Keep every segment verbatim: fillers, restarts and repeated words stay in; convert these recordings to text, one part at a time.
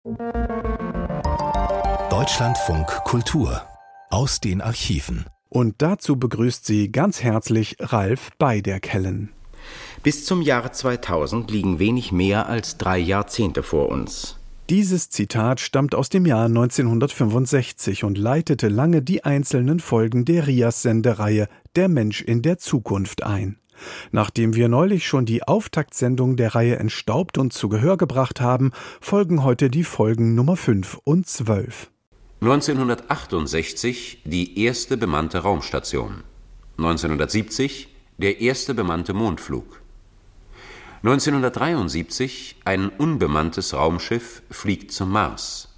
Deutschlandfunk Kultur aus den Archiven. Und dazu begrüßt sie ganz herzlich Ralf Beiderkellen. Bis zum Jahre zweitausend liegen wenig mehr als drei Jahrzehnte vor uns. Dieses Zitat stammt aus dem Jahr neunzehnhundertfünfundsechzig und leitete lange die einzelnen Folgen der R I A S-Sendereihe Der Mensch in der Zukunft ein. Nachdem wir neulich schon die Auftaktsendung der Reihe entstaubt und zu Gehör gebracht haben, folgen heute die Folgen Nummer fünf und zwölf. neunzehnhundertachtundsechzig die erste bemannte Raumstation. neunzehnhundertsiebzig der erste bemannte Mondflug. neunzehnhundertdreiundsiebzig ein unbemanntes Raumschiff fliegt zum Mars.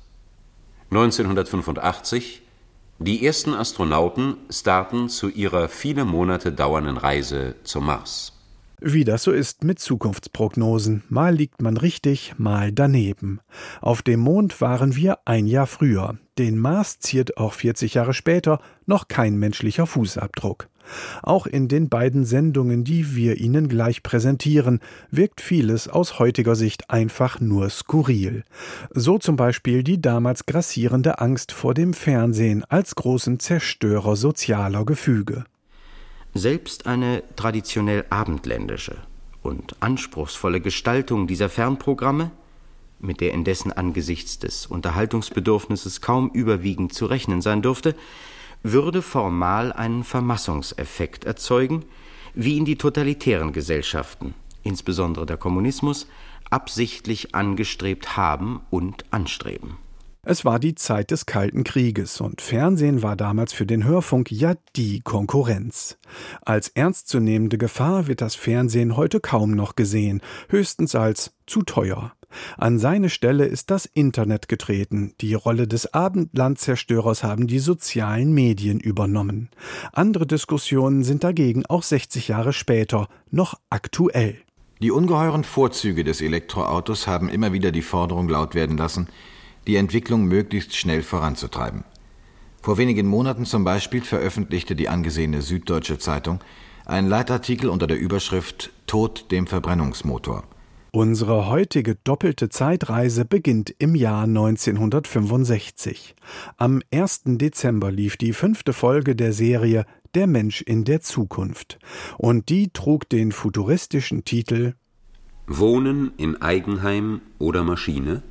neunzehnhundertfünfundachtzig die ersten Astronauten starten zu ihrer viele Monate dauernden Reise zum Mars. Wie das so ist mit Zukunftsprognosen. Mal liegt man richtig, mal daneben. Auf dem Mond waren wir ein Jahr früher. Den Mars ziert auch vierzig Jahre später noch kein menschlicher Fußabdruck. Auch in den beiden Sendungen, die wir Ihnen gleich präsentieren, wirkt vieles aus heutiger Sicht einfach nur skurril. So zum Beispiel die damals grassierende Angst vor dem Fernsehen als großen Zerstörer sozialer Gefüge. Selbst eine traditionell abendländische und anspruchsvolle Gestaltung dieser Fernprogramme, mit der indessen angesichts des Unterhaltungsbedürfnisses kaum überwiegend zu rechnen sein dürfte, würde formal einen Vermassungseffekt erzeugen, wie ihn die totalitären Gesellschaften, insbesondere der Kommunismus, absichtlich angestrebt haben und anstreben. Es war die Zeit des Kalten Krieges und Fernsehen war damals für den Hörfunk ja die Konkurrenz. Als ernstzunehmende Gefahr wird das Fernsehen heute kaum noch gesehen, höchstens als zu teuer. An seine Stelle ist das Internet getreten. Die Rolle des Abendlandzerstörers haben die sozialen Medien übernommen. Andere Diskussionen sind dagegen auch sechzig Jahre später noch aktuell. Die ungeheuren Vorzüge des Elektroautos haben immer wieder die Forderung laut werden lassen, die Entwicklung möglichst schnell voranzutreiben. Vor wenigen Monaten zum Beispiel veröffentlichte die angesehene Süddeutsche Zeitung einen Leitartikel unter der Überschrift »Tod dem Verbrennungsmotor«. Unsere heutige doppelte Zeitreise beginnt im Jahr neunzehnhundertfünfundsechzig. Am ersten Dezember lief die fünfte Folge der Serie Der Mensch in der Zukunft. Und die trug den futuristischen Titel Wohnen in Eigenheim oder Maschine?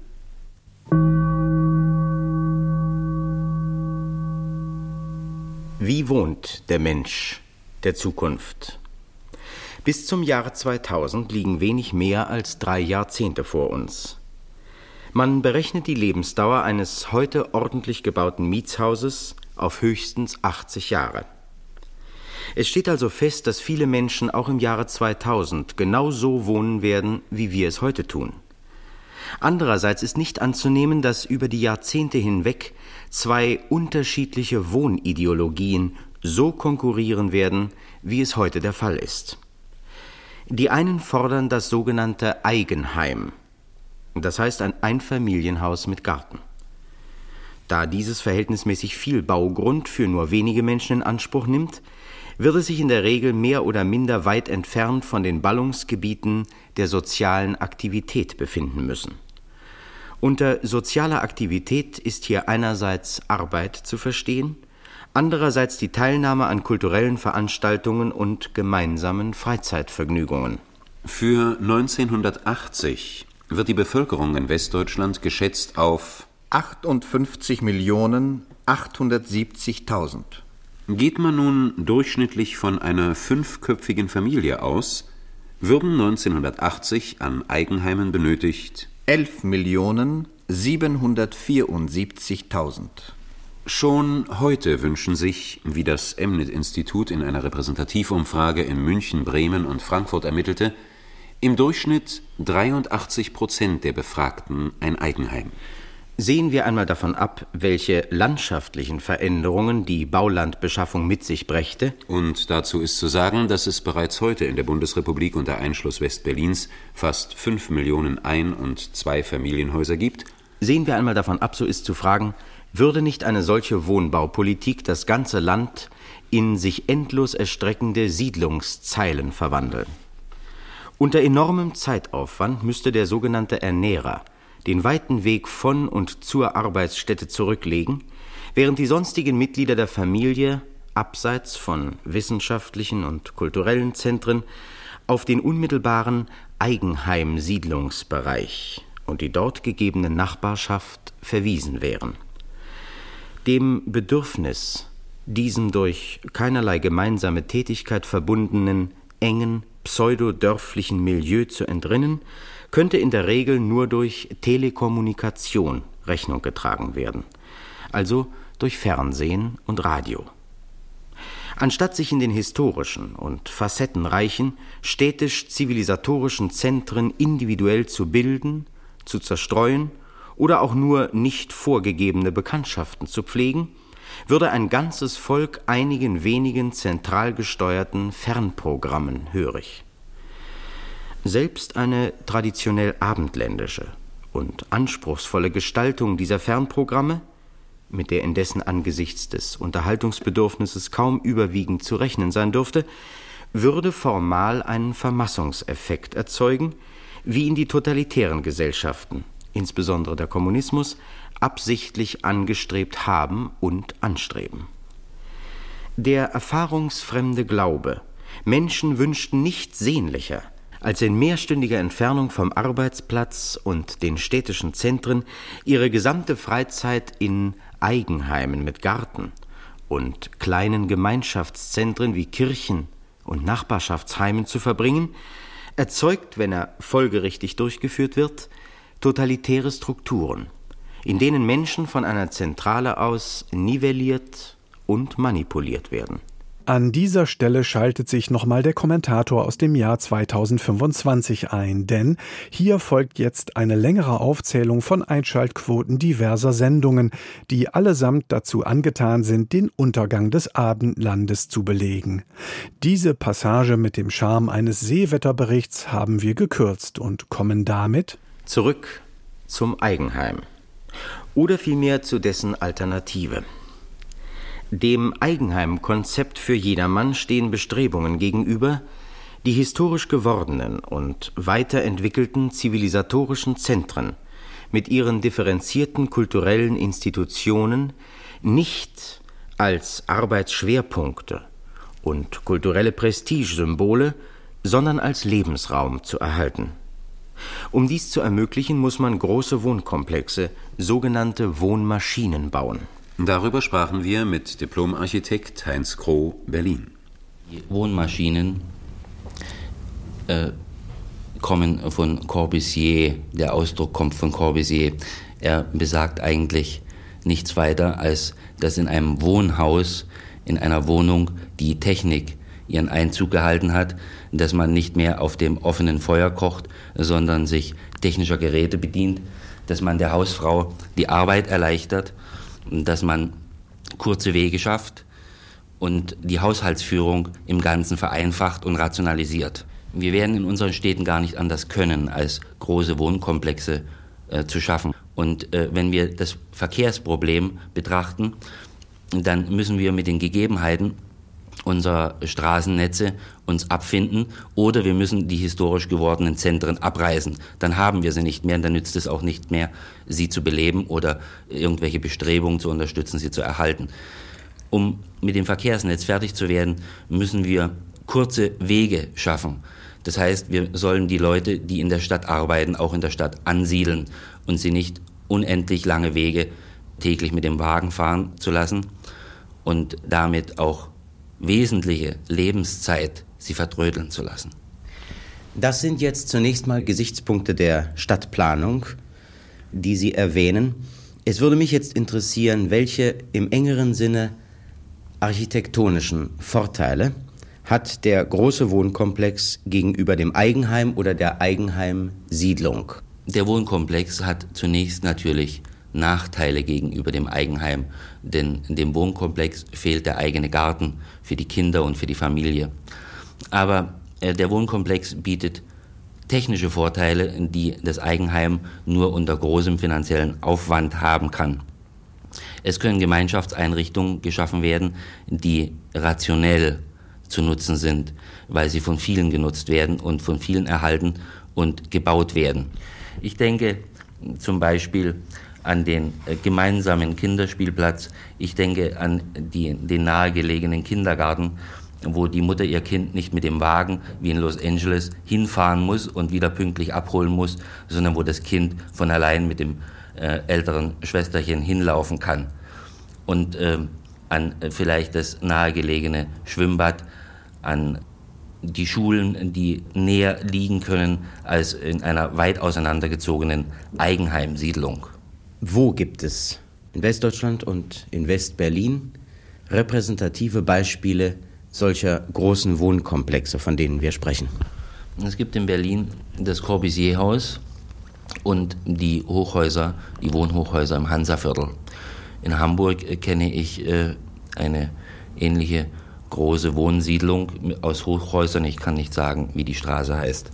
Wie wohnt der Mensch der Zukunft? Bis zum Jahre zweitausend liegen wenig mehr als drei Jahrzehnte vor uns. Man berechnet die Lebensdauer eines heute ordentlich gebauten Mietshauses auf höchstens achtzig Jahre. Es steht also fest, dass viele Menschen auch im Jahre zweitausend genau so wohnen werden, wie wir es heute tun. Andererseits ist nicht anzunehmen, dass über die Jahrzehnte hinweg zwei unterschiedliche Wohnideologien so konkurrieren werden, wie es heute der Fall ist. Die einen fordern das sogenannte Eigenheim, das heißt ein Einfamilienhaus mit Garten. Da dieses verhältnismäßig viel Baugrund für nur wenige Menschen in Anspruch nimmt, wird es sich in der Regel mehr oder minder weit entfernt von den Ballungsgebieten der sozialen Aktivität befinden müssen. Unter sozialer Aktivität ist hier einerseits Arbeit zu verstehen, andererseits die Teilnahme an kulturellen Veranstaltungen und gemeinsamen Freizeitvergnügungen. Für neunzehnhundertachtzig wird die Bevölkerung in Westdeutschland geschätzt auf achtundfünfzig Millionen achthundertsiebzigtausend. Geht man nun durchschnittlich von einer fünfköpfigen Familie aus, würden neunzehnhundertachtzig an Eigenheimen benötigt elf Millionen siebenhundertvierundsiebzigtausend. Schon heute wünschen sich, wie das Emnet-Institut in einer Repräsentativumfrage in München, Bremen und Frankfurt ermittelte, im Durchschnitt dreiundachtzig Prozent der Befragten ein Eigenheim. Sehen wir einmal davon ab, welche landschaftlichen Veränderungen die Baulandbeschaffung mit sich brächte. Und dazu ist zu sagen, dass es bereits heute in der Bundesrepublik unter Einschluss Westberlins fast fünf Millionen Ein- und Zweifamilienhäuser gibt. Sehen wir einmal davon ab, so ist zu fragen, würde nicht eine solche Wohnbaupolitik das ganze Land in sich endlos erstreckende Siedlungszeilen verwandeln? Unter enormem Zeitaufwand müsste der sogenannte Ernährer den weiten Weg von und zur Arbeitsstätte zurücklegen, während die sonstigen Mitglieder der Familie abseits von wissenschaftlichen und kulturellen Zentren auf den unmittelbaren Eigenheimsiedlungsbereich und die dort gegebene Nachbarschaft verwiesen wären. Dem Bedürfnis, diesem durch keinerlei gemeinsame Tätigkeit verbundenen, engen, pseudodörflichen Milieu zu entrinnen, könnte in der Regel nur durch Telekommunikation Rechnung getragen werden, also durch Fernsehen und Radio. Anstatt sich in den historischen und facettenreichen, städtisch-zivilisatorischen Zentren individuell zu bilden, zu zerstreuen oder auch nur nicht vorgegebene Bekanntschaften zu pflegen, würde ein ganzes Volk einigen wenigen zentral gesteuerten Fernprogrammen hörig. Selbst eine traditionell abendländische und anspruchsvolle Gestaltung dieser Fernprogramme, mit der indessen angesichts des Unterhaltungsbedürfnisses kaum überwiegend zu rechnen sein dürfte, würde formal einen Vermassungseffekt erzeugen, wie ihn die totalitären Gesellschaften, insbesondere der Kommunismus, absichtlich angestrebt haben und anstreben. Der erfahrungsfremde Glaube, Menschen wünschten nichts sehnlicher, als in mehrstündiger Entfernung vom Arbeitsplatz und den städtischen Zentren ihre gesamte Freizeit in Eigenheimen mit Garten und kleinen Gemeinschaftszentren wie Kirchen und Nachbarschaftsheimen zu verbringen, erzeugt, wenn er folgerichtig durchgeführt wird, totalitäre Strukturen, in denen Menschen von einer Zentrale aus nivelliert und manipuliert werden. An dieser Stelle schaltet sich nochmal der Kommentator aus dem Jahr zweitausendfünfundzwanzig ein, denn hier folgt jetzt eine längere Aufzählung von Einschaltquoten diverser Sendungen, die allesamt dazu angetan sind, den Untergang des Abendlandes zu belegen. Diese Passage mit dem Charme eines Seewetterberichts haben wir gekürzt und kommen damit zurück zum Eigenheim oder vielmehr zu dessen Alternative. Dem Eigenheimkonzept für jedermann stehen Bestrebungen gegenüber, die historisch gewordenen und weiterentwickelten zivilisatorischen Zentren mit ihren differenzierten kulturellen Institutionen nicht als Arbeitsschwerpunkte und kulturelle Prestigesymbole, sondern als Lebensraum zu erhalten. Um dies zu ermöglichen, muss man große Wohnkomplexe, sogenannte Wohnmaschinen, bauen. Darüber sprachen wir mit Diplomarchitekt Heinz Kroh, Berlin. Die Wohnmaschinen äh, kommen von Corbusier. Der Ausdruck kommt von Corbusier. Er besagt eigentlich nichts weiter, als dass in einem Wohnhaus, in einer Wohnung, die Technik ihren Einzug gehalten hat, dass man nicht mehr auf dem offenen Feuer kocht, sondern sich technischer Geräte bedient, dass man der Hausfrau die Arbeit erleichtert, dass man kurze Wege schafft und die Haushaltsführung im Ganzen vereinfacht und rationalisiert. Wir werden in unseren Städten gar nicht anders können, als große Wohnkomplexe äh, zu schaffen. Und äh, wenn wir das Verkehrsproblem betrachten, dann müssen wir mit den Gegebenheiten unserer Straßennetze uns abfinden oder wir müssen die historisch gewordenen Zentren abreißen. Dann haben wir sie nicht mehr und dann nützt es auch nicht mehr, sie zu beleben oder irgendwelche Bestrebungen zu unterstützen, sie zu erhalten. Um mit dem Verkehrsnetz fertig zu werden, müssen wir kurze Wege schaffen. Das heißt, wir sollen die Leute, die in der Stadt arbeiten, auch in der Stadt ansiedeln und sie nicht unendlich lange Wege täglich mit dem Wagen fahren zu lassen und damit auch wesentliche Lebenszeit sie vertrödeln zu lassen. Das sind jetzt zunächst mal Gesichtspunkte der Stadtplanung, die Sie erwähnen. Es würde mich jetzt interessieren, welche im engeren Sinne architektonischen Vorteile hat der große Wohnkomplex gegenüber dem Eigenheim oder der Eigenheimsiedlung? Der Wohnkomplex hat zunächst natürlich Nachteile gegenüber dem Eigenheim, denn in dem Wohnkomplex fehlt der eigene Garten für die Kinder und für die Familie. Aber äh, der Wohnkomplex bietet technische Vorteile, die das Eigenheim nur unter großem finanziellen Aufwand haben kann. Es können Gemeinschaftseinrichtungen geschaffen werden, die rationell zu nutzen sind, weil sie von vielen genutzt werden und von vielen erhalten und gebaut werden. Ich denke, zum Beispiel an den äh, gemeinsamen Kinderspielplatz. Ich denke an die, den nahegelegenen Kindergarten, wo die Mutter ihr Kind nicht mit dem Wagen wie in Los Angeles hinfahren muss und wieder pünktlich abholen muss, sondern wo das Kind von allein mit dem äh, älteren Schwesterchen hinlaufen kann. Und äh, an äh, vielleicht das nahegelegene Schwimmbad, an die Schulen, die näher liegen können als in einer weit auseinandergezogenen Eigenheimsiedlung. Wo gibt es in Westdeutschland und in West-Berlin repräsentative Beispiele solcher großen Wohnkomplexe, von denen wir sprechen? Es gibt in Berlin das Corbusier-Haus und die Hochhäuser, die Wohnhochhäuser im Hansaviertel. In Hamburg kenne ich äh, eine ähnliche große Wohnsiedlung aus Hochhäusern. Ich kann nicht sagen, wie die Straße heißt.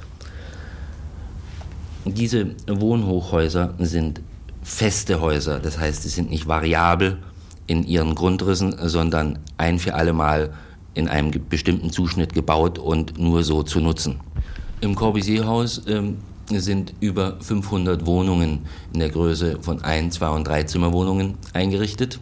Diese Wohnhochhäuser sind feste Häuser, das heißt, sie sind nicht variabel in ihren Grundrissen, sondern ein für alle Mal in einem bestimmten Zuschnitt gebaut und nur so zu nutzen. Im Corbusier-Haus ähm, sind über fünfhundert Wohnungen in der Größe von ein-, zwei- und Dreizimmerwohnungen eingerichtet.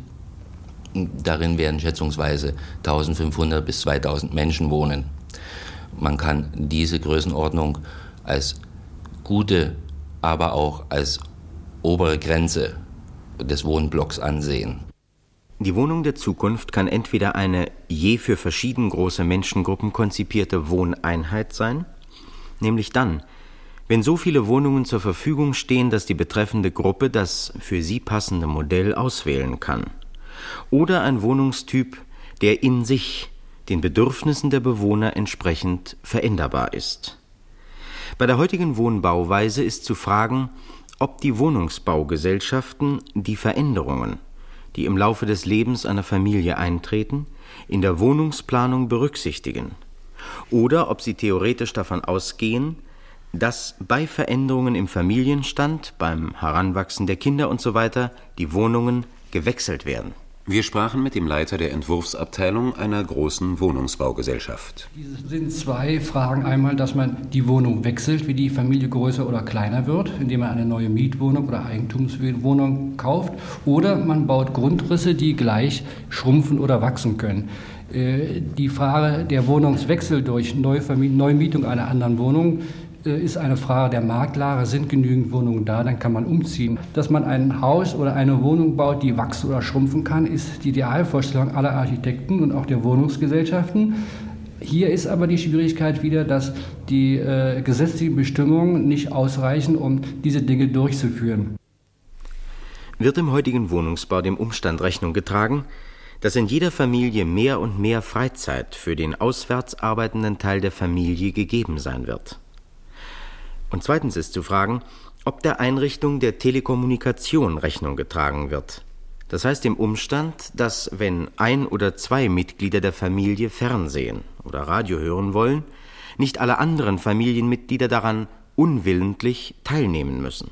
Darin werden schätzungsweise eintausendfünfhundert bis zweitausend Menschen wohnen. Man kann diese Größenordnung als gute, aber auch als obere Grenze des Wohnblocks ansehen. Die Wohnung der Zukunft kann entweder eine je für verschieden große Menschengruppen konzipierte Wohneinheit sein, nämlich dann, wenn so viele Wohnungen zur Verfügung stehen, dass die betreffende Gruppe das für sie passende Modell auswählen kann. Oder ein Wohnungstyp, der in sich den Bedürfnissen der Bewohner entsprechend veränderbar ist. Bei der heutigen Wohnbauweise ist zu fragen, ob die Wohnungsbaugesellschaften die Veränderungen, die im Laufe des Lebens einer Familie eintreten, in der Wohnungsplanung berücksichtigen, oder ob sie theoretisch davon ausgehen, dass bei Veränderungen im Familienstand, beim Heranwachsen der Kinder usw. die Wohnungen gewechselt werden. Wir sprachen mit dem Leiter der Entwurfsabteilung einer großen Wohnungsbaugesellschaft. Es sind zwei Fragen. Einmal, dass man die Wohnung wechselt, wie die Familie größer oder kleiner wird, indem man eine neue Mietwohnung oder Eigentumswohnung kauft. Oder man baut Grundrisse, die gleich schrumpfen oder wachsen können. Die Frage der Wohnungswechsel durch Neumietung einer anderen Wohnung ist eine Frage der Marktlage. Sind genügend Wohnungen da, dann kann man umziehen. Dass man ein Haus oder eine Wohnung baut, die wachsen oder schrumpfen kann, ist die Idealvorstellung aller Architekten und auch der Wohnungsgesellschaften. Hier ist aber die Schwierigkeit wieder, dass die äh, gesetzlichen Bestimmungen nicht ausreichen, um diese Dinge durchzuführen. Wird im heutigen Wohnungsbau dem Umstand Rechnung getragen, dass in jeder Familie mehr und mehr Freizeit für den auswärts arbeitenden Teil der Familie gegeben sein wird? Und zweitens ist zu fragen, ob der Einrichtung der Telekommunikation Rechnung getragen wird. Das heißt dem Umstand, dass wenn ein oder zwei Mitglieder der Familie Fernsehen oder Radio hören wollen, nicht alle anderen Familienmitglieder daran unwillentlich teilnehmen müssen.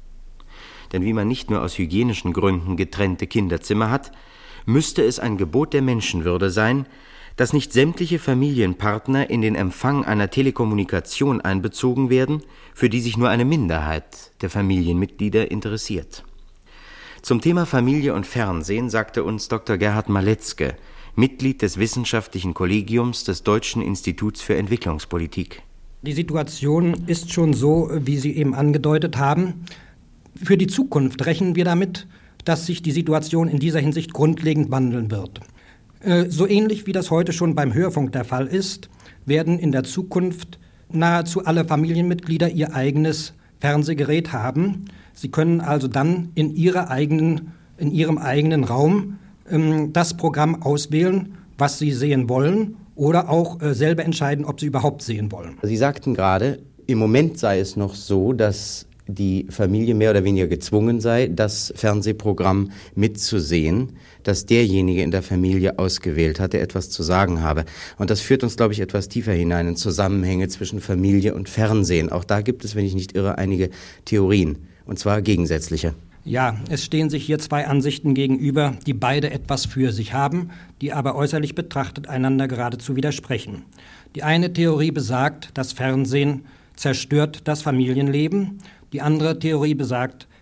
Denn wie man nicht nur aus hygienischen Gründen getrennte Kinderzimmer hat, müsste es ein Gebot der Menschenwürde sein, dass nicht sämtliche Familienpartner in den Empfang einer Telekommunikation einbezogen werden, für die sich nur eine Minderheit der Familienmitglieder interessiert. Zum Thema Familie und Fernsehen sagte uns Doktor Gerhard Maletzke, Mitglied des Wissenschaftlichen Kollegiums des Deutschen Instituts für Entwicklungspolitik. Die Situation ist schon so, wie Sie eben angedeutet haben. Für die Zukunft rechnen wir damit, dass sich die Situation in dieser Hinsicht grundlegend wandeln wird. So ähnlich wie das heute schon beim Hörfunk der Fall ist, werden in der Zukunft nahezu alle Familienmitglieder ihr eigenes Fernsehgerät haben. Sie können also dann in, ihrer eigenen, in ihrem eigenen Raum ähm, das Programm auswählen, was sie sehen wollen, oder auch äh, selber entscheiden, ob sie überhaupt sehen wollen. Sie sagten gerade, im Moment sei es noch so, dass die Familie mehr oder weniger gezwungen sei, das Fernsehprogramm mitzusehen, das derjenige in der Familie ausgewählt hat, der etwas zu sagen habe. Und das führt uns, glaube ich, etwas tiefer hinein in Zusammenhänge zwischen Familie und Fernsehen. Auch da gibt es, wenn ich nicht irre, einige Theorien, und zwar gegensätzliche. Ja, es stehen sich hier zwei Ansichten gegenüber, die beide etwas für sich haben, die aber äußerlich betrachtet einander geradezu widersprechen. Die eine Theorie besagt, das Fernsehen zerstört das Familienleben. Die andere Theorie besagt,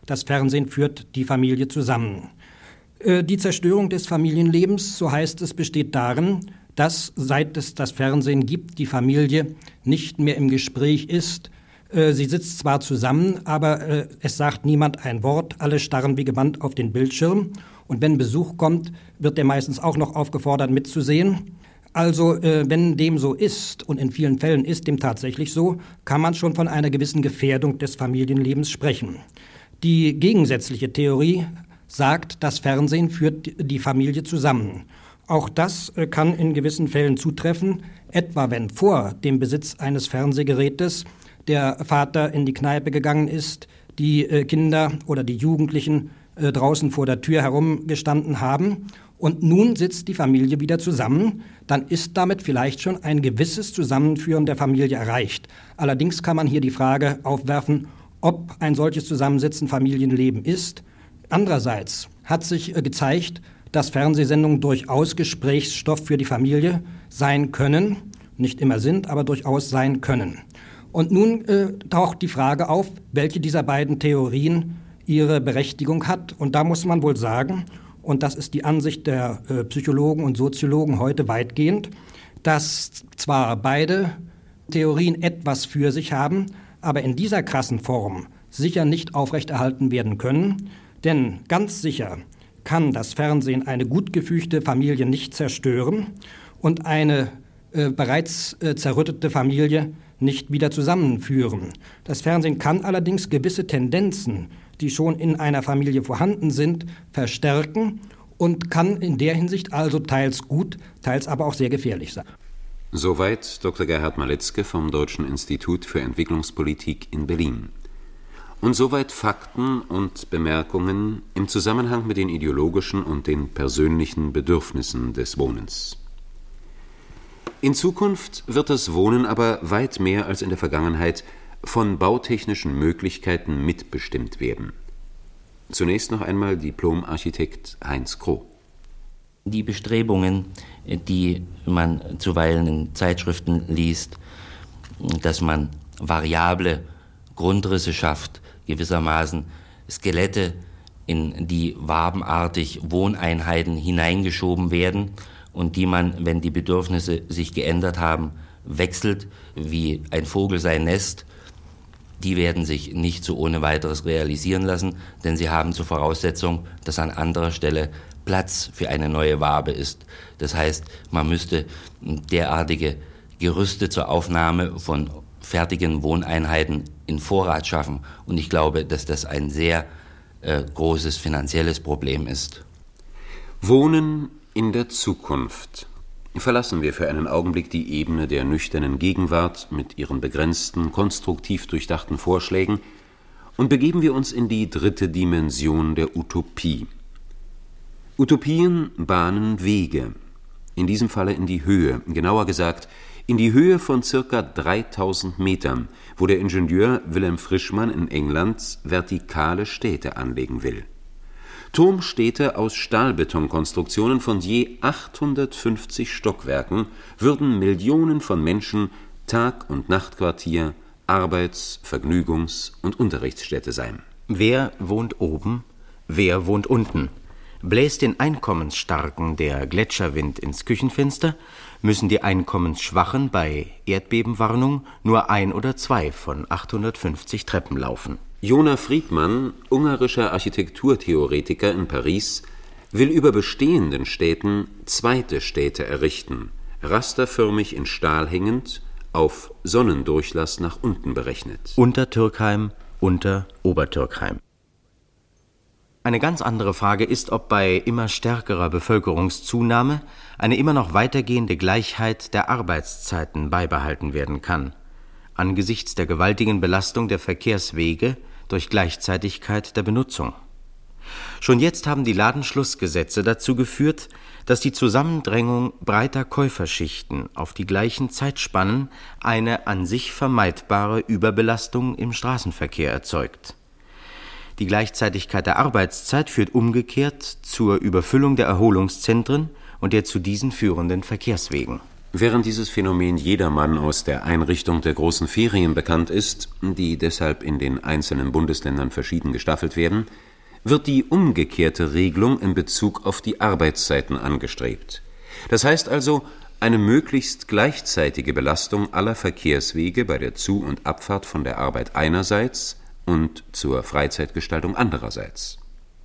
das Fernsehen führt die Familie zusammen. Äh, die Zerstörung des Familienlebens, so heißt es, besteht darin, dass seit es das Fernsehen gibt, die Familie nicht mehr im Gespräch ist. Äh, sie sitzt zwar zusammen, aber äh, es sagt niemand ein Wort, alle starren wie gebannt auf den Bildschirm. Und wenn Besuch kommt, wird der meistens auch noch aufgefordert mitzusehen. Also äh, wenn dem so ist, und in vielen Fällen ist dem tatsächlich so, kann man schon von einer gewissen Gefährdung des Familienlebens sprechen. Die gegensätzliche Theorie sagt, das Fernsehen führt die Familie zusammen. Auch das äh, kann in gewissen Fällen zutreffen, etwa wenn vor dem Besitz eines Fernsehgerätes der Vater in die Kneipe gegangen ist, die äh, Kinder oder die Jugendlichen äh, draußen vor der Tür herumgestanden haben und nun sitzt die Familie wieder zusammen, dann ist damit vielleicht schon ein gewisses Zusammenführen der Familie erreicht. Allerdings kann man hier die Frage aufwerfen, ob ein solches Zusammensitzen Familienleben ist. Andererseits hat sich äh, gezeigt, dass Fernsehsendungen durchaus Gesprächsstoff für die Familie sein können, nicht immer sind, aber durchaus sein können. Und nun äh, taucht die Frage auf, welche dieser beiden Theorien ihre Berechtigung hat. Und da muss man wohl sagen, und das ist die Ansicht der äh, Psychologen und Soziologen heute weitgehend, dass zwar beide Theorien etwas für sich haben, aber in dieser krassen Form sicher nicht aufrechterhalten werden können, denn ganz sicher kann das Fernsehen eine gut gefügte Familie nicht zerstören und eine äh, bereits äh, zerrüttete Familie nicht wieder zusammenführen. Das Fernsehen kann allerdings gewisse Tendenzen, die schon in einer Familie vorhanden sind, verstärken und kann in der Hinsicht also teils gut, teils aber auch sehr gefährlich sein. Soweit Doktor Gerhard Maletzke vom Deutschen Institut für Entwicklungspolitik in Berlin. Und soweit Fakten und Bemerkungen im Zusammenhang mit den ideologischen und den persönlichen Bedürfnissen des Wohnens. In Zukunft wird das Wohnen aber weit mehr als in der Vergangenheit von bautechnischen Möglichkeiten mitbestimmt werden. Zunächst noch einmal Diplom-Architekt Heinz Kroh. Die Bestrebungen, die man zuweilen in Zeitschriften liest, dass man variable Grundrisse schafft, gewissermaßen Skelette, in die wabenartig Wohneinheiten hineingeschoben werden und die man, wenn die Bedürfnisse sich geändert haben, wechselt wie ein Vogel sein Nest, die werden sich nicht so ohne weiteres realisieren lassen, denn sie haben zur Voraussetzung, dass an anderer Stelle Platz für eine neue Wabe ist. Das heißt, man müsste derartige Gerüste zur Aufnahme von fertigen Wohneinheiten in Vorrat schaffen. Und ich glaube, dass das ein sehr äh, großes finanzielles Problem ist. Wohnen in der Zukunft. Verlassen wir für einen Augenblick die Ebene der nüchternen Gegenwart mit ihren begrenzten, konstruktiv durchdachten Vorschlägen und begeben wir uns in die dritte Dimension der Utopie. Utopien bahnen Wege, in diesem Falle in die Höhe, genauer gesagt in die Höhe von circa dreitausend Metern, wo der Ingenieur Wilhelm Frischmann in England vertikale Städte anlegen will. Turmstädte aus Stahlbetonkonstruktionen von je achthundertfünfzig Stockwerken würden Millionen von Menschen Tag- und Nachtquartier, Arbeits-, Vergnügungs- und Unterrichtsstätte sein. Wer wohnt oben, wer wohnt unten? Bläst den Einkommensstarken der Gletscherwind ins Küchenfenster, müssen die Einkommensschwachen bei Erdbebenwarnung nur ein oder zwei von achthundertfünfzig Treppen laufen. Jona Friedmann, ungarischer Architekturtheoretiker in Paris, will über bestehenden Städten zweite Städte errichten, rasterförmig in Stahl hängend, auf Sonnendurchlass nach unten berechnet. Untertürkheim, Unter Obertürkheim. Eine ganz andere Frage ist, ob bei immer stärkerer Bevölkerungszunahme eine immer noch weitergehende Gleichheit der Arbeitszeiten beibehalten werden kann, angesichts der gewaltigen Belastung der Verkehrswege durch Gleichzeitigkeit der Benutzung. Schon jetzt haben die Ladenschlussgesetze dazu geführt, dass die Zusammendrängung breiter Käuferschichten auf die gleichen Zeitspannen eine an sich vermeidbare Überbelastung im Straßenverkehr erzeugt. Die Gleichzeitigkeit der Arbeitszeit führt umgekehrt zur Überfüllung der Erholungszentren und der zu diesen führenden Verkehrswegen. Während dieses Phänomen jedermann aus der Einrichtung der großen Ferien bekannt ist, die deshalb in den einzelnen Bundesländern verschieden gestaffelt werden, wird die umgekehrte Regelung in Bezug auf die Arbeitszeiten angestrebt. Das heißt also eine möglichst gleichzeitige Belastung aller Verkehrswege bei der Zu- und Abfahrt von der Arbeit einerseits und zur Freizeitgestaltung andererseits.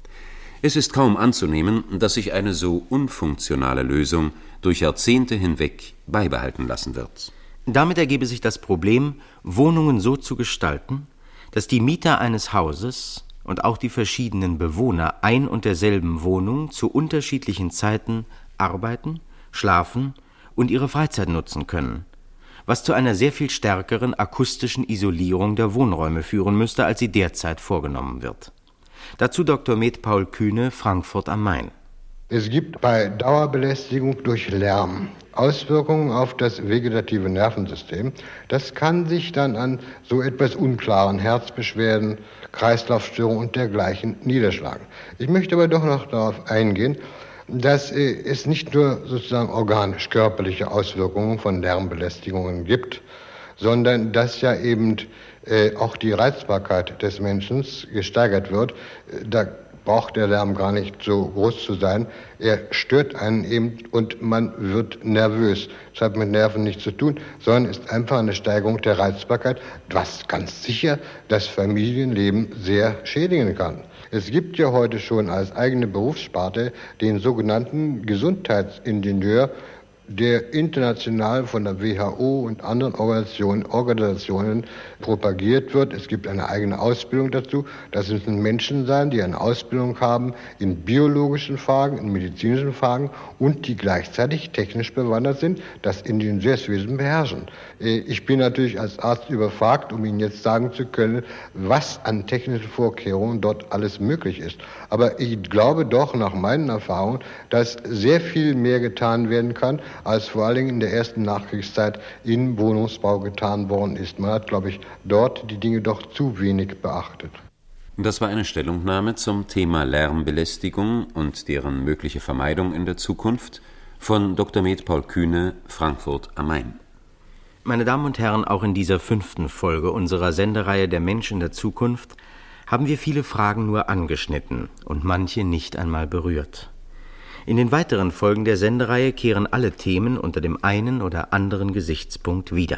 Es ist kaum anzunehmen, dass sich eine so unfunktionale Lösung durch Jahrzehnte hinweg beibehalten lassen wird. Damit ergebe sich das Problem, Wohnungen so zu gestalten, dass die Mieter eines Hauses und auch die verschiedenen Bewohner ein und derselben Wohnung zu unterschiedlichen Zeiten arbeiten, schlafen und ihre Freizeit nutzen können, was zu einer sehr viel stärkeren akustischen Isolierung der Wohnräume führen müsste, als sie derzeit vorgenommen wird. Dazu Doktor Med Paul Kühne, Frankfurt am Main. Es gibt bei Dauerbelästigung durch Lärm Auswirkungen auf das vegetative Nervensystem. Das kann sich dann an so etwas unklaren Herzbeschwerden, Kreislaufstörungen und dergleichen niederschlagen. Ich möchte aber doch noch darauf eingehen, dass es nicht nur sozusagen organisch-körperliche Auswirkungen von Lärmbelästigungen gibt, sondern dass ja eben äh, auch die Reizbarkeit des Menschen gesteigert wird. Da braucht der Lärm gar nicht so groß zu sein. Er stört einen eben und man wird nervös. Das hat mit Nerven nichts zu tun, sondern ist einfach eine Steigerung der Reizbarkeit, was ganz sicher das Familienleben sehr schädigen kann. Es gibt ja heute schon als eigene Berufssparte den sogenannten Gesundheitsingenieur, der international von der W H O und anderen Organisationen, Organisationen propagiert wird. Es gibt eine eigene Ausbildung dazu. Das müssen Menschen sein, die eine Ausbildung haben in biologischen Fragen, in medizinischen Fragen und die gleichzeitig technisch bewandert sind, das Ingenieurswesen beherrschen. Ich bin natürlich als Arzt überfragt, um Ihnen jetzt sagen zu können, was an technischen Vorkehrungen dort alles möglich ist. Aber ich glaube doch nach meinen Erfahrungen, dass sehr viel mehr getan werden kann, als vor allen Dingen in der ersten Nachkriegszeit im Wohnungsbau getan worden ist. Man hat, glaube ich, dort die Dinge doch zu wenig beachtet. Das war eine Stellungnahme zum Thema Lärmbelästigung und deren mögliche Vermeidung in der Zukunft von Doktor Med Paul Kühne, Frankfurt am Main. Meine Damen und Herren, auch in dieser fünften Folge unserer Sendereihe Der Mensch in der Zukunft haben wir viele Fragen nur angeschnitten und manche nicht einmal berührt. In den weiteren Folgen der Sendereihe kehren alle Themen unter dem einen oder anderen Gesichtspunkt wieder.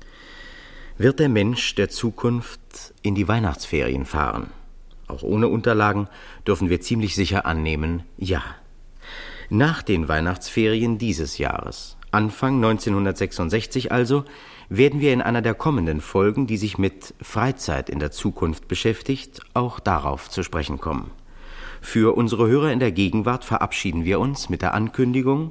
Wird der Mensch der Zukunft in die Weihnachtsferien fahren? Auch ohne Unterlagen dürfen wir ziemlich sicher annehmen, ja. Nach den Weihnachtsferien dieses Jahres, Anfang neunzehnhundertsechsundsechzig also, werden wir in einer der kommenden Folgen, die sich mit Freizeit in der Zukunft beschäftigt, auch darauf zu sprechen kommen. Für unsere Hörer in der Gegenwart verabschieden wir uns mit der Ankündigung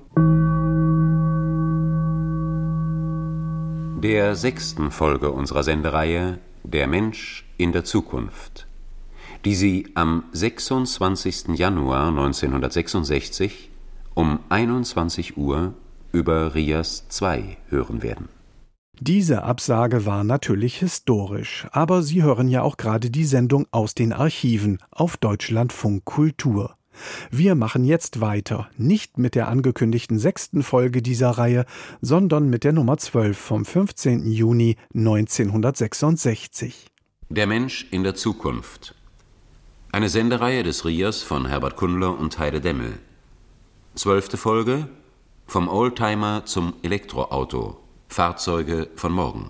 der sechsten Folge unserer Sendereihe Der Mensch in der Zukunft, die Sie am sechsundzwanzigsten Januar neunzehnhundertsechsundsechzig um einundzwanzig Uhr über RIAS zwei hören werden. Diese Absage war natürlich historisch, aber Sie hören ja auch gerade die Sendung aus den Archiven auf Deutschlandfunk Kultur. Wir machen jetzt weiter, nicht mit der angekündigten sechsten Folge dieser Reihe, sondern mit der Nummer zwölf vom fünfzehnten Juni neunzehnhundertsechsundsechzig. Der Mensch in der Zukunft. Eine Sendereihe des RIAS von Herbert Kundler und Heide Demmel. Zwölfte Folge: Vom Oldtimer zum Elektroauto. Fahrzeuge von morgen.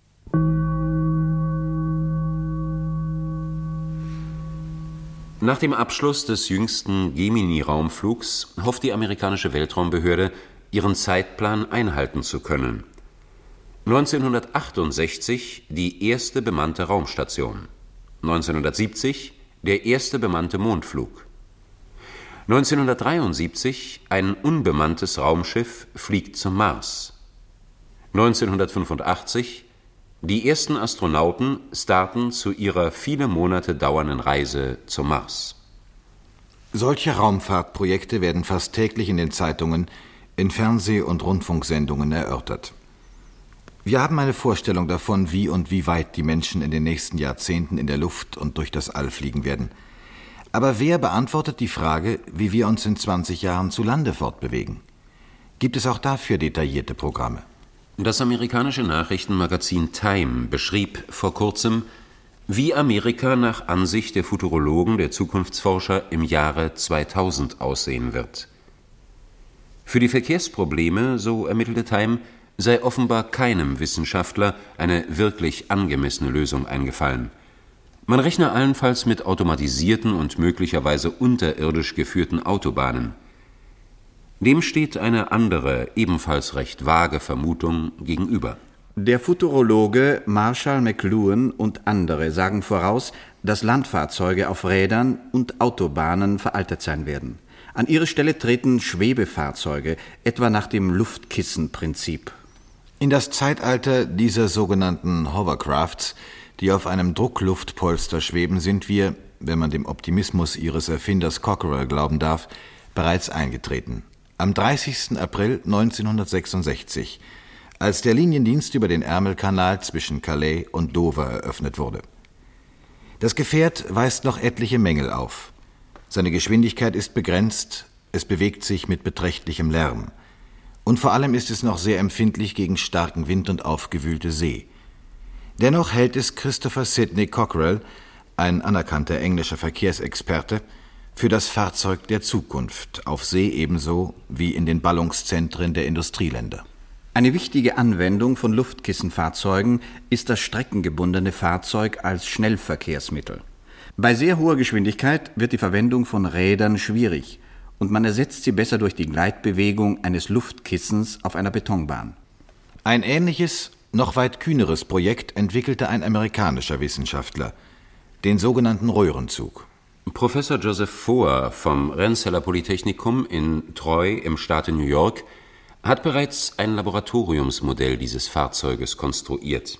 Nach dem Abschluss des jüngsten Gemini-Raumflugs hofft die amerikanische Weltraumbehörde, ihren Zeitplan einhalten zu können. neunzehnhundertachtundsechzig die erste bemannte Raumstation. neunzehnhundertsiebzig der erste bemannte Mondflug. neunzehnhundertdreiundsiebzig ein unbemanntes Raumschiff fliegt zum Mars. neunzehnhundertfünfundachtzig die ersten Astronauten starten zu ihrer viele Monate dauernden Reise zum Mars. Solche Raumfahrtprojekte werden fast täglich in den Zeitungen, in Fernseh- und Rundfunksendungen erörtert. Wir haben eine Vorstellung davon, wie und wie weit die Menschen in den nächsten Jahrzehnten in der Luft und durch das All fliegen werden. Aber wer beantwortet die Frage, wie wir uns in zwanzig Jahren zu Lande fortbewegen? gibt es auch dafür detaillierte Programme. Das amerikanische Nachrichtenmagazin Time beschrieb vor kurzem, wie Amerika nach Ansicht der Futurologen, der Zukunftsforscher, im Jahre zweitausend aussehen wird. Für die Verkehrsprobleme, so ermittelte Time, sei offenbar keinem Wissenschaftler eine wirklich angemessene Lösung eingefallen. Man rechne allenfalls mit automatisierten und möglicherweise unterirdisch geführten Autobahnen. Dem steht eine andere, ebenfalls recht vage Vermutung gegenüber. Der Futurologe Marshall McLuhan und andere sagen voraus, dass Landfahrzeuge auf Rädern und Autobahnen veraltet sein werden. An ihre Stelle treten Schwebefahrzeuge, etwa nach dem Luftkissenprinzip. In das Zeitalter dieser sogenannten Hovercrafts, die auf einem Druckluftpolster schweben, sind wir, wenn man dem Optimismus ihres Erfinders Cockerell glauben darf, bereits eingetreten. Am dreißigsten April neunzehnhundertsechsundsechzig, als der Liniendienst über den Ärmelkanal zwischen Calais und Dover eröffnet wurde. Das Gefährt weist noch etliche Mängel auf. Seine Geschwindigkeit ist begrenzt, es bewegt sich mit beträchtlichem Lärm. Und vor allem ist es noch sehr empfindlich gegen starken Wind und aufgewühlte See. Dennoch hält es Christopher Sidney Cockerell, ein anerkannter englischer Verkehrsexperte, für das Fahrzeug der Zukunft, auf See ebenso wie in den Ballungszentren der Industrieländer. Eine wichtige Anwendung von Luftkissenfahrzeugen ist das streckengebundene Fahrzeug als Schnellverkehrsmittel. Bei sehr hoher Geschwindigkeit wird die Verwendung von Rädern schwierig und man ersetzt sie besser durch die Gleitbewegung eines Luftkissens auf einer Betonbahn. Ein ähnliches, noch weit kühneres Projekt entwickelte ein amerikanischer Wissenschaftler, den sogenannten Röhrenzug. Professor Joseph Foer vom Rensselaer Polytechnikum in Troy im Staate New York hat bereits ein Laboratoriumsmodell dieses Fahrzeuges konstruiert.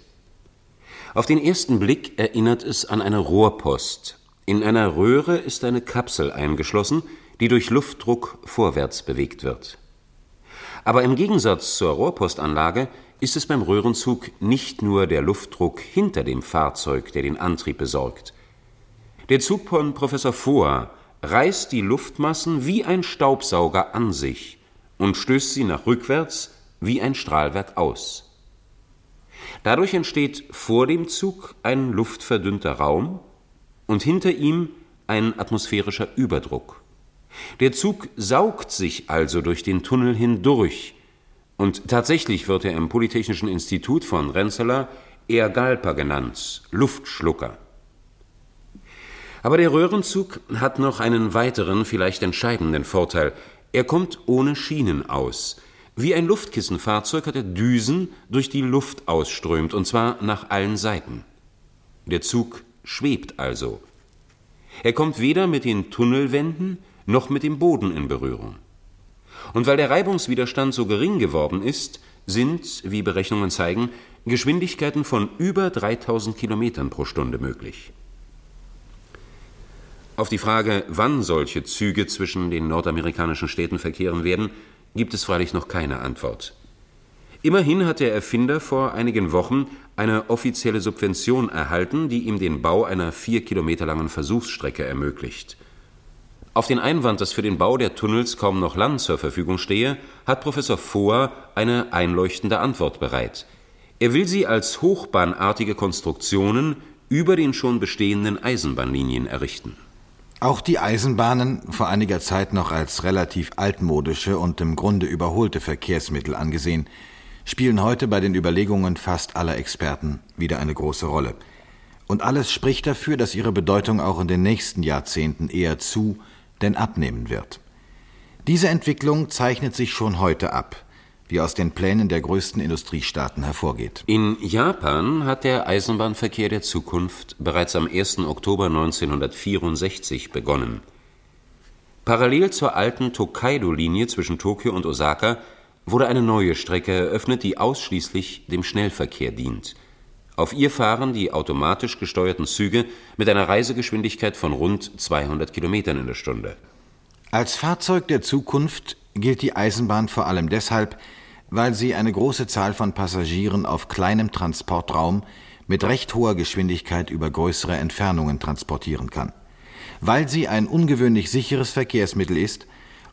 Auf den ersten Blick erinnert es an eine Rohrpost. In einer Röhre ist eine Kapsel eingeschlossen, die durch Luftdruck vorwärts bewegt wird. Aber im Gegensatz zur Rohrpostanlage ist es beim Röhrenzug nicht nur der Luftdruck hinter dem Fahrzeug, der den Antrieb besorgt. Der Zug von Professor Foer reißt die Luftmassen wie ein Staubsauger an sich und stößt sie nach rückwärts wie ein Strahlwerk aus. Dadurch entsteht vor dem Zug ein luftverdünnter Raum und hinter ihm ein atmosphärischer Überdruck. Der Zug saugt sich also durch den Tunnel hindurch und tatsächlich wird er im Polytechnischen Institut von Rensselaer eher Galper genannt, Luftschlucker. Aber der Röhrenzug hat noch einen weiteren, vielleicht entscheidenden Vorteil. Er kommt ohne Schienen aus. Wie ein Luftkissenfahrzeug hat er Düsen, durch die Luft ausströmt, und zwar nach allen Seiten. Der Zug schwebt also. Er kommt weder mit den Tunnelwänden noch mit dem Boden in Berührung. Und weil der Reibungswiderstand so gering geworden ist, sind, wie Berechnungen zeigen, Geschwindigkeiten von über dreitausend Kilometern pro Stunde möglich. Auf die Frage, wann solche Züge zwischen den nordamerikanischen Städten verkehren werden, gibt es freilich noch keine Antwort. Immerhin hat der Erfinder vor einigen Wochen eine offizielle Subvention erhalten, die ihm den Bau einer vier Kilometer langen Versuchsstrecke ermöglicht. Auf den Einwand, dass für den Bau der Tunnels kaum noch Land zur Verfügung stehe, hat Professor Foer eine einleuchtende Antwort bereit. Er will sie als hochbahnartige Konstruktionen über den schon bestehenden Eisenbahnlinien errichten. Auch die Eisenbahnen, vor einiger Zeit noch als relativ altmodische und im Grunde überholte Verkehrsmittel angesehen, spielen heute bei den Überlegungen fast aller Experten wieder eine große Rolle. Und alles spricht dafür, dass ihre Bedeutung auch in den nächsten Jahrzehnten eher zu, denn abnehmen wird. Diese Entwicklung zeichnet sich schon heute ab, wie aus den Plänen der größten Industriestaaten hervorgeht. In Japan hat der Eisenbahnverkehr der Zukunft bereits am ersten Oktober neunzehnhundertvierundsechzig begonnen. Parallel zur alten Tokaido-Linie zwischen Tokio und Osaka wurde eine neue Strecke eröffnet, die ausschließlich dem Schnellverkehr dient. Auf ihr fahren die automatisch gesteuerten Züge mit einer Reisegeschwindigkeit von rund zweihundert Kilometern in der Stunde. Als Fahrzeug der Zukunft gilt die Eisenbahn vor allem deshalb, weil sie eine große Zahl von Passagieren auf kleinem Transportraum mit recht hoher Geschwindigkeit über größere Entfernungen transportieren kann. Weil sie ein ungewöhnlich sicheres Verkehrsmittel ist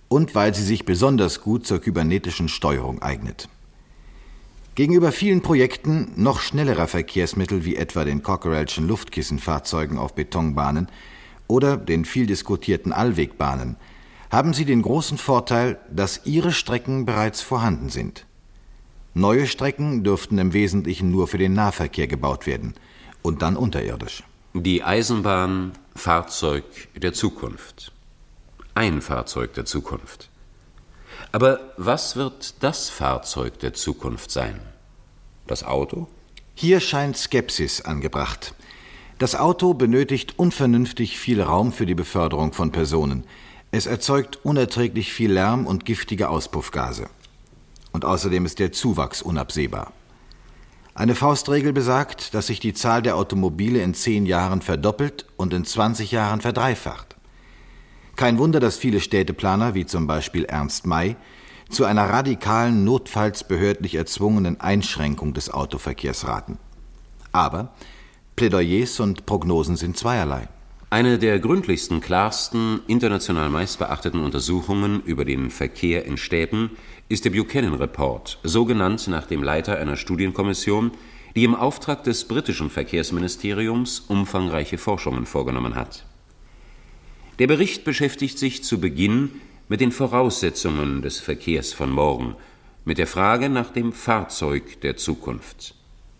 und weil sie sich besonders gut zur kybernetischen Steuerung eignet. Gegenüber vielen Projekten noch schnellerer Verkehrsmittel wie etwa den Cockerellschen Luftkissenfahrzeugen auf Betonbahnen oder den viel diskutierten Allwegbahnen haben sie den großen Vorteil, dass ihre Strecken bereits vorhanden sind. Neue Strecken dürften im Wesentlichen nur für den Nahverkehr gebaut werden und dann unterirdisch. Die Eisenbahn, Fahrzeug der Zukunft. Ein Fahrzeug der Zukunft. Aber was wird das Fahrzeug der Zukunft sein? Das Auto? Hier scheint Skepsis angebracht. Das Auto benötigt unvernünftig viel Raum für die Beförderung von Personen. Es erzeugt unerträglich viel Lärm und giftige Auspuffgase. Und außerdem ist der Zuwachs unabsehbar. Eine Faustregel besagt, dass sich die Zahl der Automobile in zehn Jahren verdoppelt und in zwanzig Jahren verdreifacht. Kein Wunder, dass viele Städteplaner, wie zum Beispiel Ernst May, zu einer radikalen, notfalls behördlich erzwungenen Einschränkung des Autoverkehrs raten. Aber Plädoyers und Prognosen sind zweierlei. Eine der gründlichsten, klarsten, international meistbeachteten Untersuchungen über den Verkehr in Städten ist der Buchanan-Report, so genannt nach dem Leiter einer Studienkommission, die im Auftrag des britischen Verkehrsministeriums umfangreiche Forschungen vorgenommen hat. Der Bericht beschäftigt sich zu Beginn mit den Voraussetzungen des Verkehrs von morgen, mit der Frage nach dem Fahrzeug der Zukunft.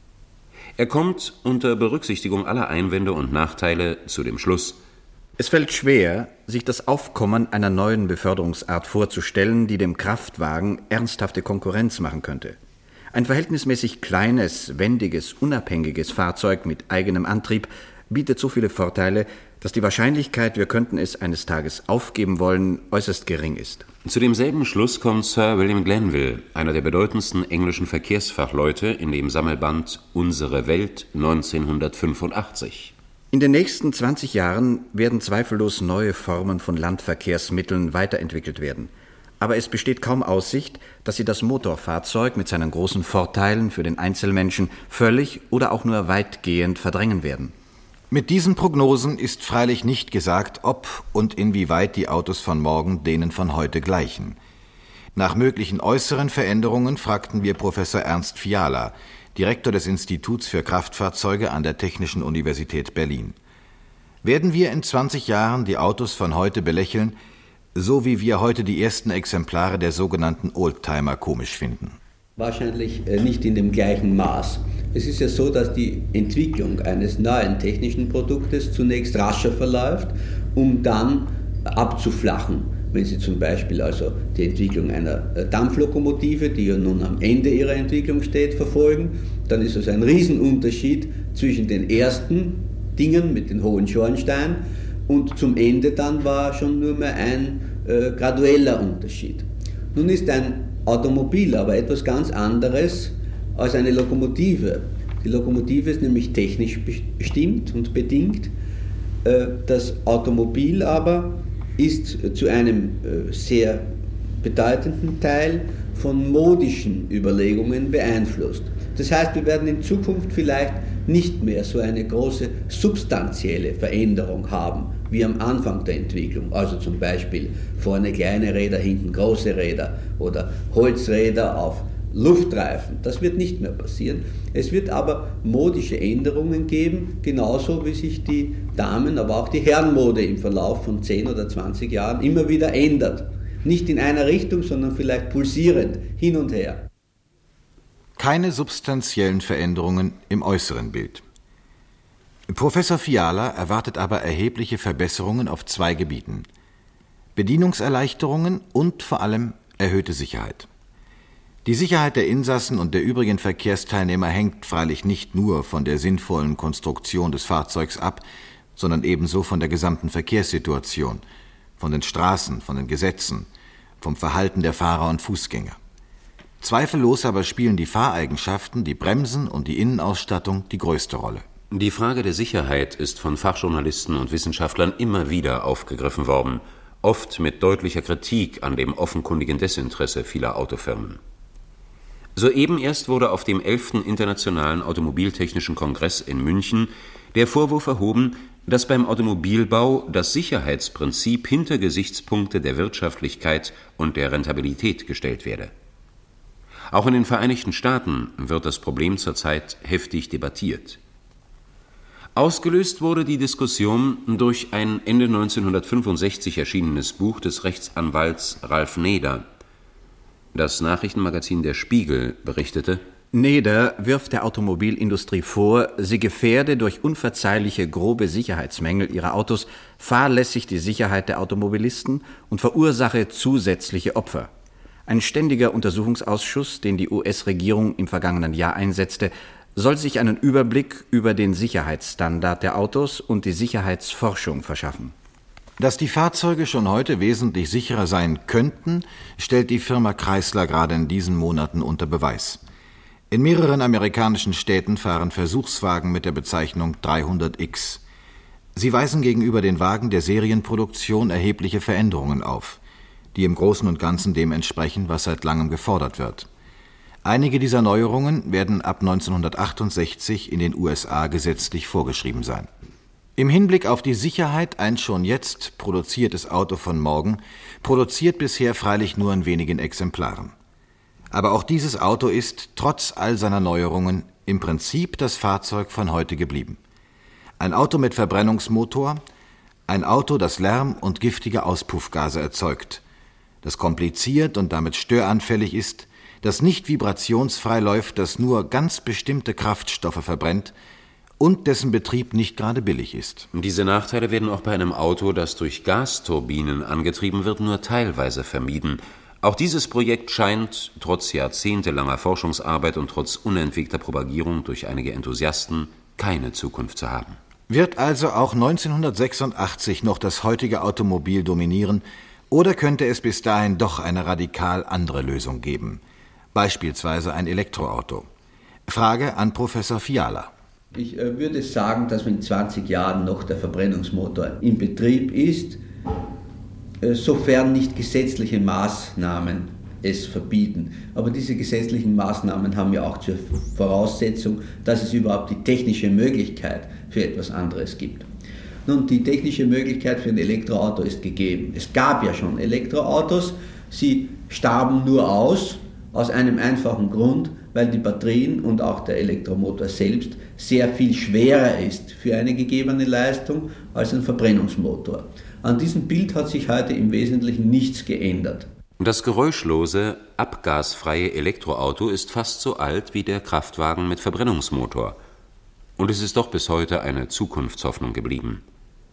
Er kommt unter Berücksichtigung aller Einwände und Nachteile zu dem Schluss: Es fällt schwer, sich das Aufkommen einer neuen Beförderungsart vorzustellen, die dem Kraftwagen ernsthafte Konkurrenz machen könnte. Ein verhältnismäßig kleines, wendiges, unabhängiges Fahrzeug mit eigenem Antrieb bietet so viele Vorteile, dass die Wahrscheinlichkeit, wir könnten es eines Tages aufgeben wollen, äußerst gering ist. Zu demselben Schluss kommt Sir William Glanville, einer der bedeutendsten englischen Verkehrsfachleute, in dem Sammelband Unsere Welt neunzehnhundertfünfundachtzig. In den nächsten zwanzig Jahren werden zweifellos neue Formen von Landverkehrsmitteln weiterentwickelt werden. Aber es besteht kaum Aussicht, dass sie das Motorfahrzeug mit seinen großen Vorteilen für den Einzelmenschen völlig oder auch nur weitgehend verdrängen werden. Mit diesen Prognosen ist freilich nicht gesagt, ob und inwieweit die Autos von morgen denen von heute gleichen. Nach möglichen äußeren Veränderungen fragten wir Professor Ernst Fiala, Direktor des Instituts für Kraftfahrzeuge an der Technischen Universität Berlin. Werden wir in zwanzig Jahren die Autos von heute belächeln, so wie wir heute die ersten Exemplare der sogenannten Oldtimer komisch finden? Wahrscheinlich nicht in dem gleichen Maß. Es ist ja so, dass die Entwicklung eines neuen technischen Produktes zunächst rascher verläuft, um dann abzuflachen. Wenn Sie zum Beispiel also die Entwicklung einer Dampflokomotive, die ja nun am Ende ihrer Entwicklung steht, verfolgen, dann ist es ein Riesenunterschied zwischen den ersten Dingen mit den hohen Schornsteinen und zum Ende dann war schon nur mehr ein äh, gradueller Unterschied. Nun ist ein Automobil aber etwas ganz anderes als eine Lokomotive. Die Lokomotive ist nämlich technisch bestimmt und bedingt. Das Automobil aber ist zu einem sehr bedeutenden Teil von modischen Überlegungen beeinflusst. Das heißt, wir werden in Zukunft vielleicht nicht mehr so eine große substanzielle Veränderung haben wie am Anfang der Entwicklung. Also zum Beispiel vorne kleine Räder, hinten große Räder oder Holzräder auf Luftreifen. Das wird nicht mehr passieren. Es wird aber modische Änderungen geben, genauso wie sich die Damen-, aber auch die Herrenmode im Verlauf von zehn oder zwanzig Jahren immer wieder ändert. Nicht in einer Richtung, sondern vielleicht pulsierend, hin und her. Keine substanziellen Veränderungen im äußeren Bild. Professor Fiala erwartet aber erhebliche Verbesserungen auf zwei Gebieten: Bedienungserleichterungen und vor allem erhöhte Sicherheit. Die Sicherheit der Insassen und der übrigen Verkehrsteilnehmer hängt freilich nicht nur von der sinnvollen Konstruktion des Fahrzeugs ab, sondern ebenso von der gesamten Verkehrssituation, von den Straßen, von den Gesetzen, vom Verhalten der Fahrer und Fußgänger. Zweifellos aber spielen die Fahreigenschaften, die Bremsen und die Innenausstattung die größte Rolle. Die Frage der Sicherheit ist von Fachjournalisten und Wissenschaftlern immer wieder aufgegriffen worden, oft mit deutlicher Kritik an dem offenkundigen Desinteresse vieler Autofirmen. Soeben erst wurde auf dem elften Internationalen Automobiltechnischen Kongress in München der Vorwurf erhoben, dass beim Automobilbau das Sicherheitsprinzip hinter Gesichtspunkte der Wirtschaftlichkeit und der Rentabilität gestellt werde. Auch in den Vereinigten Staaten wird das Problem zurzeit heftig debattiert. Ausgelöst wurde die Diskussion durch ein Ende neunzehnhundertfünfundsechzig erschienenes Buch des Rechtsanwalts Ralph Nader. Das Nachrichtenmagazin Der Spiegel berichtete: Nader wirft der Automobilindustrie vor, sie gefährde durch unverzeihliche grobe Sicherheitsmängel ihrer Autos fahrlässig die Sicherheit der Automobilisten und verursache zusätzliche Opfer. Ein ständiger Untersuchungsausschuss, den die U S-Regierung im vergangenen Jahr einsetzte, soll sich einen Überblick über den Sicherheitsstandard der Autos und die Sicherheitsforschung verschaffen. Dass die Fahrzeuge schon heute wesentlich sicherer sein könnten, stellt die Firma Chrysler gerade in diesen Monaten unter Beweis. In mehreren amerikanischen Städten fahren Versuchswagen mit der Bezeichnung dreihundert X. Sie weisen gegenüber den Wagen der Serienproduktion erhebliche Veränderungen auf, die im Großen und Ganzen dem entsprechen, was seit langem gefordert wird. Einige dieser Neuerungen werden ab neunzehnhundertachtundsechzig in den U S A gesetzlich vorgeschrieben sein. Im Hinblick auf die Sicherheit ein schon jetzt produziertes Auto von morgen produziert bisher freilich nur in wenigen Exemplaren. Aber auch dieses Auto ist, trotz all seiner Neuerungen, im Prinzip das Fahrzeug von heute geblieben. Ein Auto mit Verbrennungsmotor, ein Auto, das Lärm und giftige Auspuffgase erzeugt, das kompliziert und damit störanfällig ist, das nicht vibrationsfrei läuft, das nur ganz bestimmte Kraftstoffe verbrennt und dessen Betrieb nicht gerade billig ist. Diese Nachteile werden auch bei einem Auto, das durch Gasturbinen angetrieben wird, nur teilweise vermieden. Auch dieses Projekt scheint, trotz jahrzehntelanger Forschungsarbeit und trotz unentwegter Propagierung durch einige Enthusiasten, keine Zukunft zu haben. Wird also auch neunzehnhundertsechsundachtzig noch das heutige Automobil dominieren, oder könnte es bis dahin doch eine radikal andere Lösung geben? Beispielsweise ein Elektroauto. Frage an Professor Fiala. Ich äh, würde sagen, dass in zwanzig Jahren noch der Verbrennungsmotor in Betrieb ist, äh, sofern nicht gesetzliche Maßnahmen es verbieten. Aber diese gesetzlichen Maßnahmen haben ja auch zur Voraussetzung, dass es überhaupt die technische Möglichkeit für etwas anderes gibt. Nun, die technische Möglichkeit für ein Elektroauto ist gegeben. Es gab ja schon Elektroautos, sie starben nur aus, aus einem einfachen Grund, weil die Batterien und auch der Elektromotor selbst sehr viel schwerer ist für eine gegebene Leistung als ein Verbrennungsmotor. An diesem Bild hat sich heute im Wesentlichen nichts geändert. Das geräuschlose, abgasfreie Elektroauto ist fast so alt wie der Kraftwagen mit Verbrennungsmotor. Und es ist doch bis heute eine Zukunftshoffnung geblieben.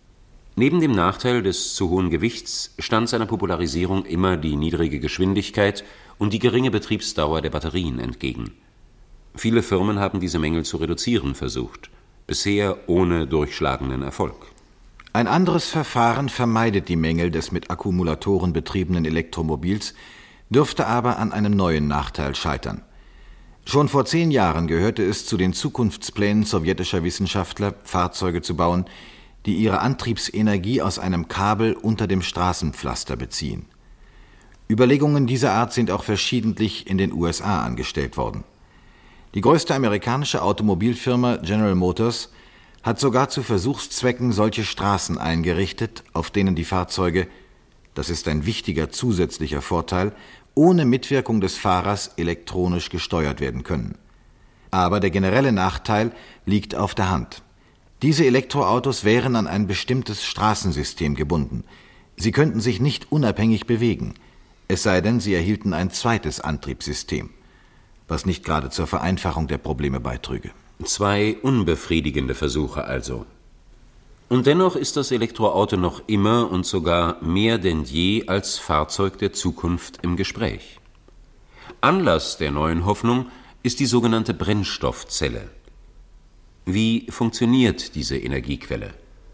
Neben dem Nachteil des zu hohen Gewichts stand seiner Popularisierung immer die niedrige Geschwindigkeit und die geringe Betriebsdauer der Batterien entgegen. Viele Firmen haben diese Mängel zu reduzieren versucht, bisher ohne durchschlagenden Erfolg. Ein anderes Verfahren vermeidet die Mängel des mit Akkumulatoren betriebenen Elektromobils, dürfte aber an einem neuen Nachteil scheitern. Schon vor zehn Jahren gehörte es zu den Zukunftsplänen sowjetischer Wissenschaftler, Fahrzeuge zu bauen, die ihre Antriebsenergie aus einem Kabel unter dem Straßenpflaster beziehen. Überlegungen dieser Art sind auch verschiedentlich in den U S A angestellt worden. Die größte amerikanische Automobilfirma General Motors hat sogar zu Versuchszwecken solche Straßen eingerichtet, auf denen die Fahrzeuge, das ist ein wichtiger zusätzlicher Vorteil, ohne Mitwirkung des Fahrers elektronisch gesteuert werden können. Aber der generelle Nachteil liegt auf der Hand. Diese Elektroautos wären an ein bestimmtes Straßensystem gebunden. Sie könnten sich nicht unabhängig bewegen, es sei denn, sie erhielten ein zweites Antriebssystem, was nicht gerade zur Vereinfachung der Probleme beitrüge. Zwei unbefriedigende Versuche also. Und dennoch ist das Elektroauto noch immer und sogar mehr denn je als Fahrzeug der Zukunft im Gespräch. Anlass der neuen Hoffnung ist die sogenannte Brennstoffzelle. Wie funktioniert diese Energiequelle?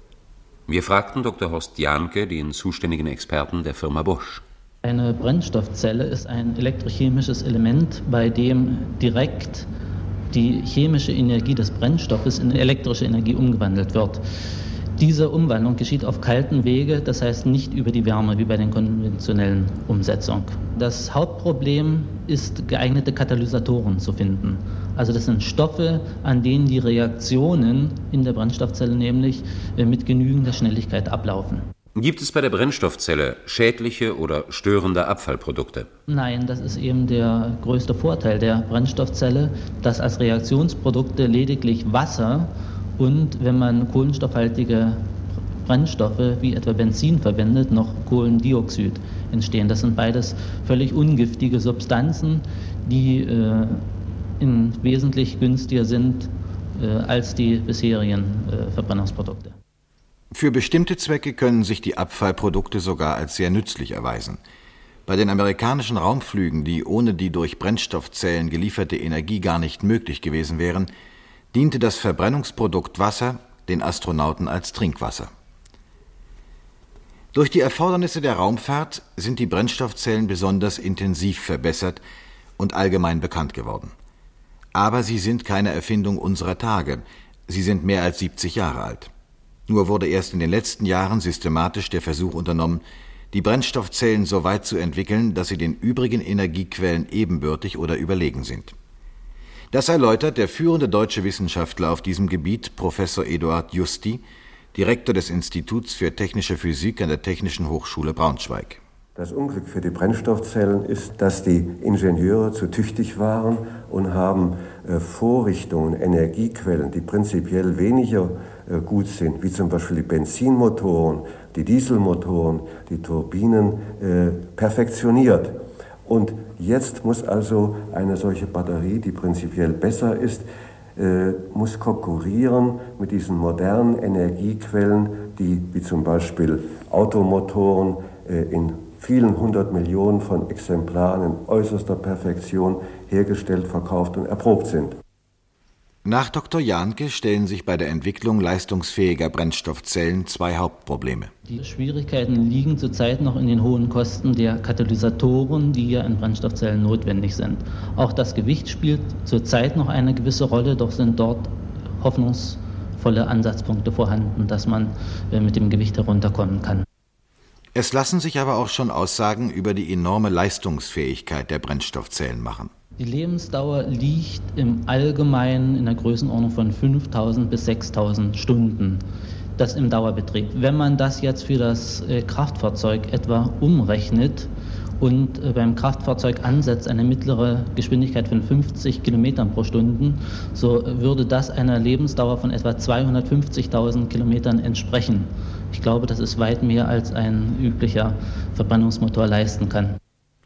Wir fragten Doktor Horst Jahnke, den zuständigen Experten der Firma Bosch. Eine Brennstoffzelle ist ein elektrochemisches Element, bei dem direkt die chemische Energie des Brennstoffes in elektrische Energie umgewandelt wird. Diese Umwandlung geschieht auf kalten Wege, das heißt nicht über die Wärme wie bei den konventionellen Umsetzungen. Das Hauptproblem ist, geeignete Katalysatoren zu finden. Also das sind Stoffe, an denen die Reaktionen in der Brennstoffzelle nämlich mit genügender Schnelligkeit ablaufen. Gibt es bei der Brennstoffzelle schädliche oder störende Abfallprodukte? Nein, das ist eben der größte Vorteil der Brennstoffzelle, dass als Reaktionsprodukte lediglich Wasser und, wenn man kohlenstoffhaltige Brennstoffe wie etwa Benzin verwendet, noch Kohlendioxid entstehen. Das sind beides völlig ungiftige Substanzen, die äh, in wesentlich günstiger sind äh, als die bisherigen äh, Verbrennungsprodukte. Für bestimmte Zwecke können sich die Abfallprodukte sogar als sehr nützlich erweisen. Bei den amerikanischen Raumflügen, die ohne die durch Brennstoffzellen gelieferte Energie gar nicht möglich gewesen wären, diente das Verbrennungsprodukt Wasser den Astronauten als Trinkwasser. Durch die Erfordernisse der Raumfahrt sind die Brennstoffzellen besonders intensiv verbessert und allgemein bekannt geworden. Aber sie sind keine Erfindung unserer Tage. Sie sind mehr als siebzig Jahre alt. Nur wurde erst in den letzten Jahren systematisch der Versuch unternommen, die Brennstoffzellen so weit zu entwickeln, dass sie den übrigen Energiequellen ebenbürtig oder überlegen sind. Das erläutert der führende deutsche Wissenschaftler auf diesem Gebiet, Professor Eduard Justi, Direktor des Instituts für Technische Physik an der Technischen Hochschule Braunschweig. Das Unglück für die Brennstoffzellen ist, dass die Ingenieure zu tüchtig waren und haben äh, Vorrichtungen, Energiequellen, die prinzipiell weniger äh, gut sind, wie zum Beispiel die Benzinmotoren, die Dieselmotoren, die Turbinen, äh, perfektioniert. Und jetzt muss also eine solche Batterie, die prinzipiell besser ist, äh, muss konkurrieren mit diesen modernen Energiequellen, die wie zum Beispiel Automotoren äh, in vielen hundert Millionen von Exemplaren in äußerster Perfektion hergestellt, verkauft und erprobt sind. Nach Doktor Jahnke stellen sich bei der Entwicklung leistungsfähiger Brennstoffzellen zwei Hauptprobleme. Die Schwierigkeiten liegen zurzeit noch in den hohen Kosten der Katalysatoren, die ja in Brennstoffzellen notwendig sind. Auch das Gewicht spielt zurzeit noch eine gewisse Rolle, doch sind dort hoffnungsvolle Ansatzpunkte vorhanden, dass man mit dem Gewicht herunterkommen kann. Es lassen sich aber auch schon Aussagen über die enorme Leistungsfähigkeit der Brennstoffzellen machen. Die Lebensdauer liegt im Allgemeinen in der Größenordnung von fünftausend bis sechstausend Stunden. Das im Dauerbetrieb. Wenn man das jetzt für das Kraftfahrzeug etwa umrechnet und beim Kraftfahrzeug ansetzt eine mittlere Geschwindigkeit von fünfzig Kilometern pro Stunde, so würde das einer Lebensdauer von etwa zweihundertfünfzigtausend Kilometern entsprechen. Ich glaube, das ist weit mehr, als ein üblicher Verbrennungsmotor leisten kann.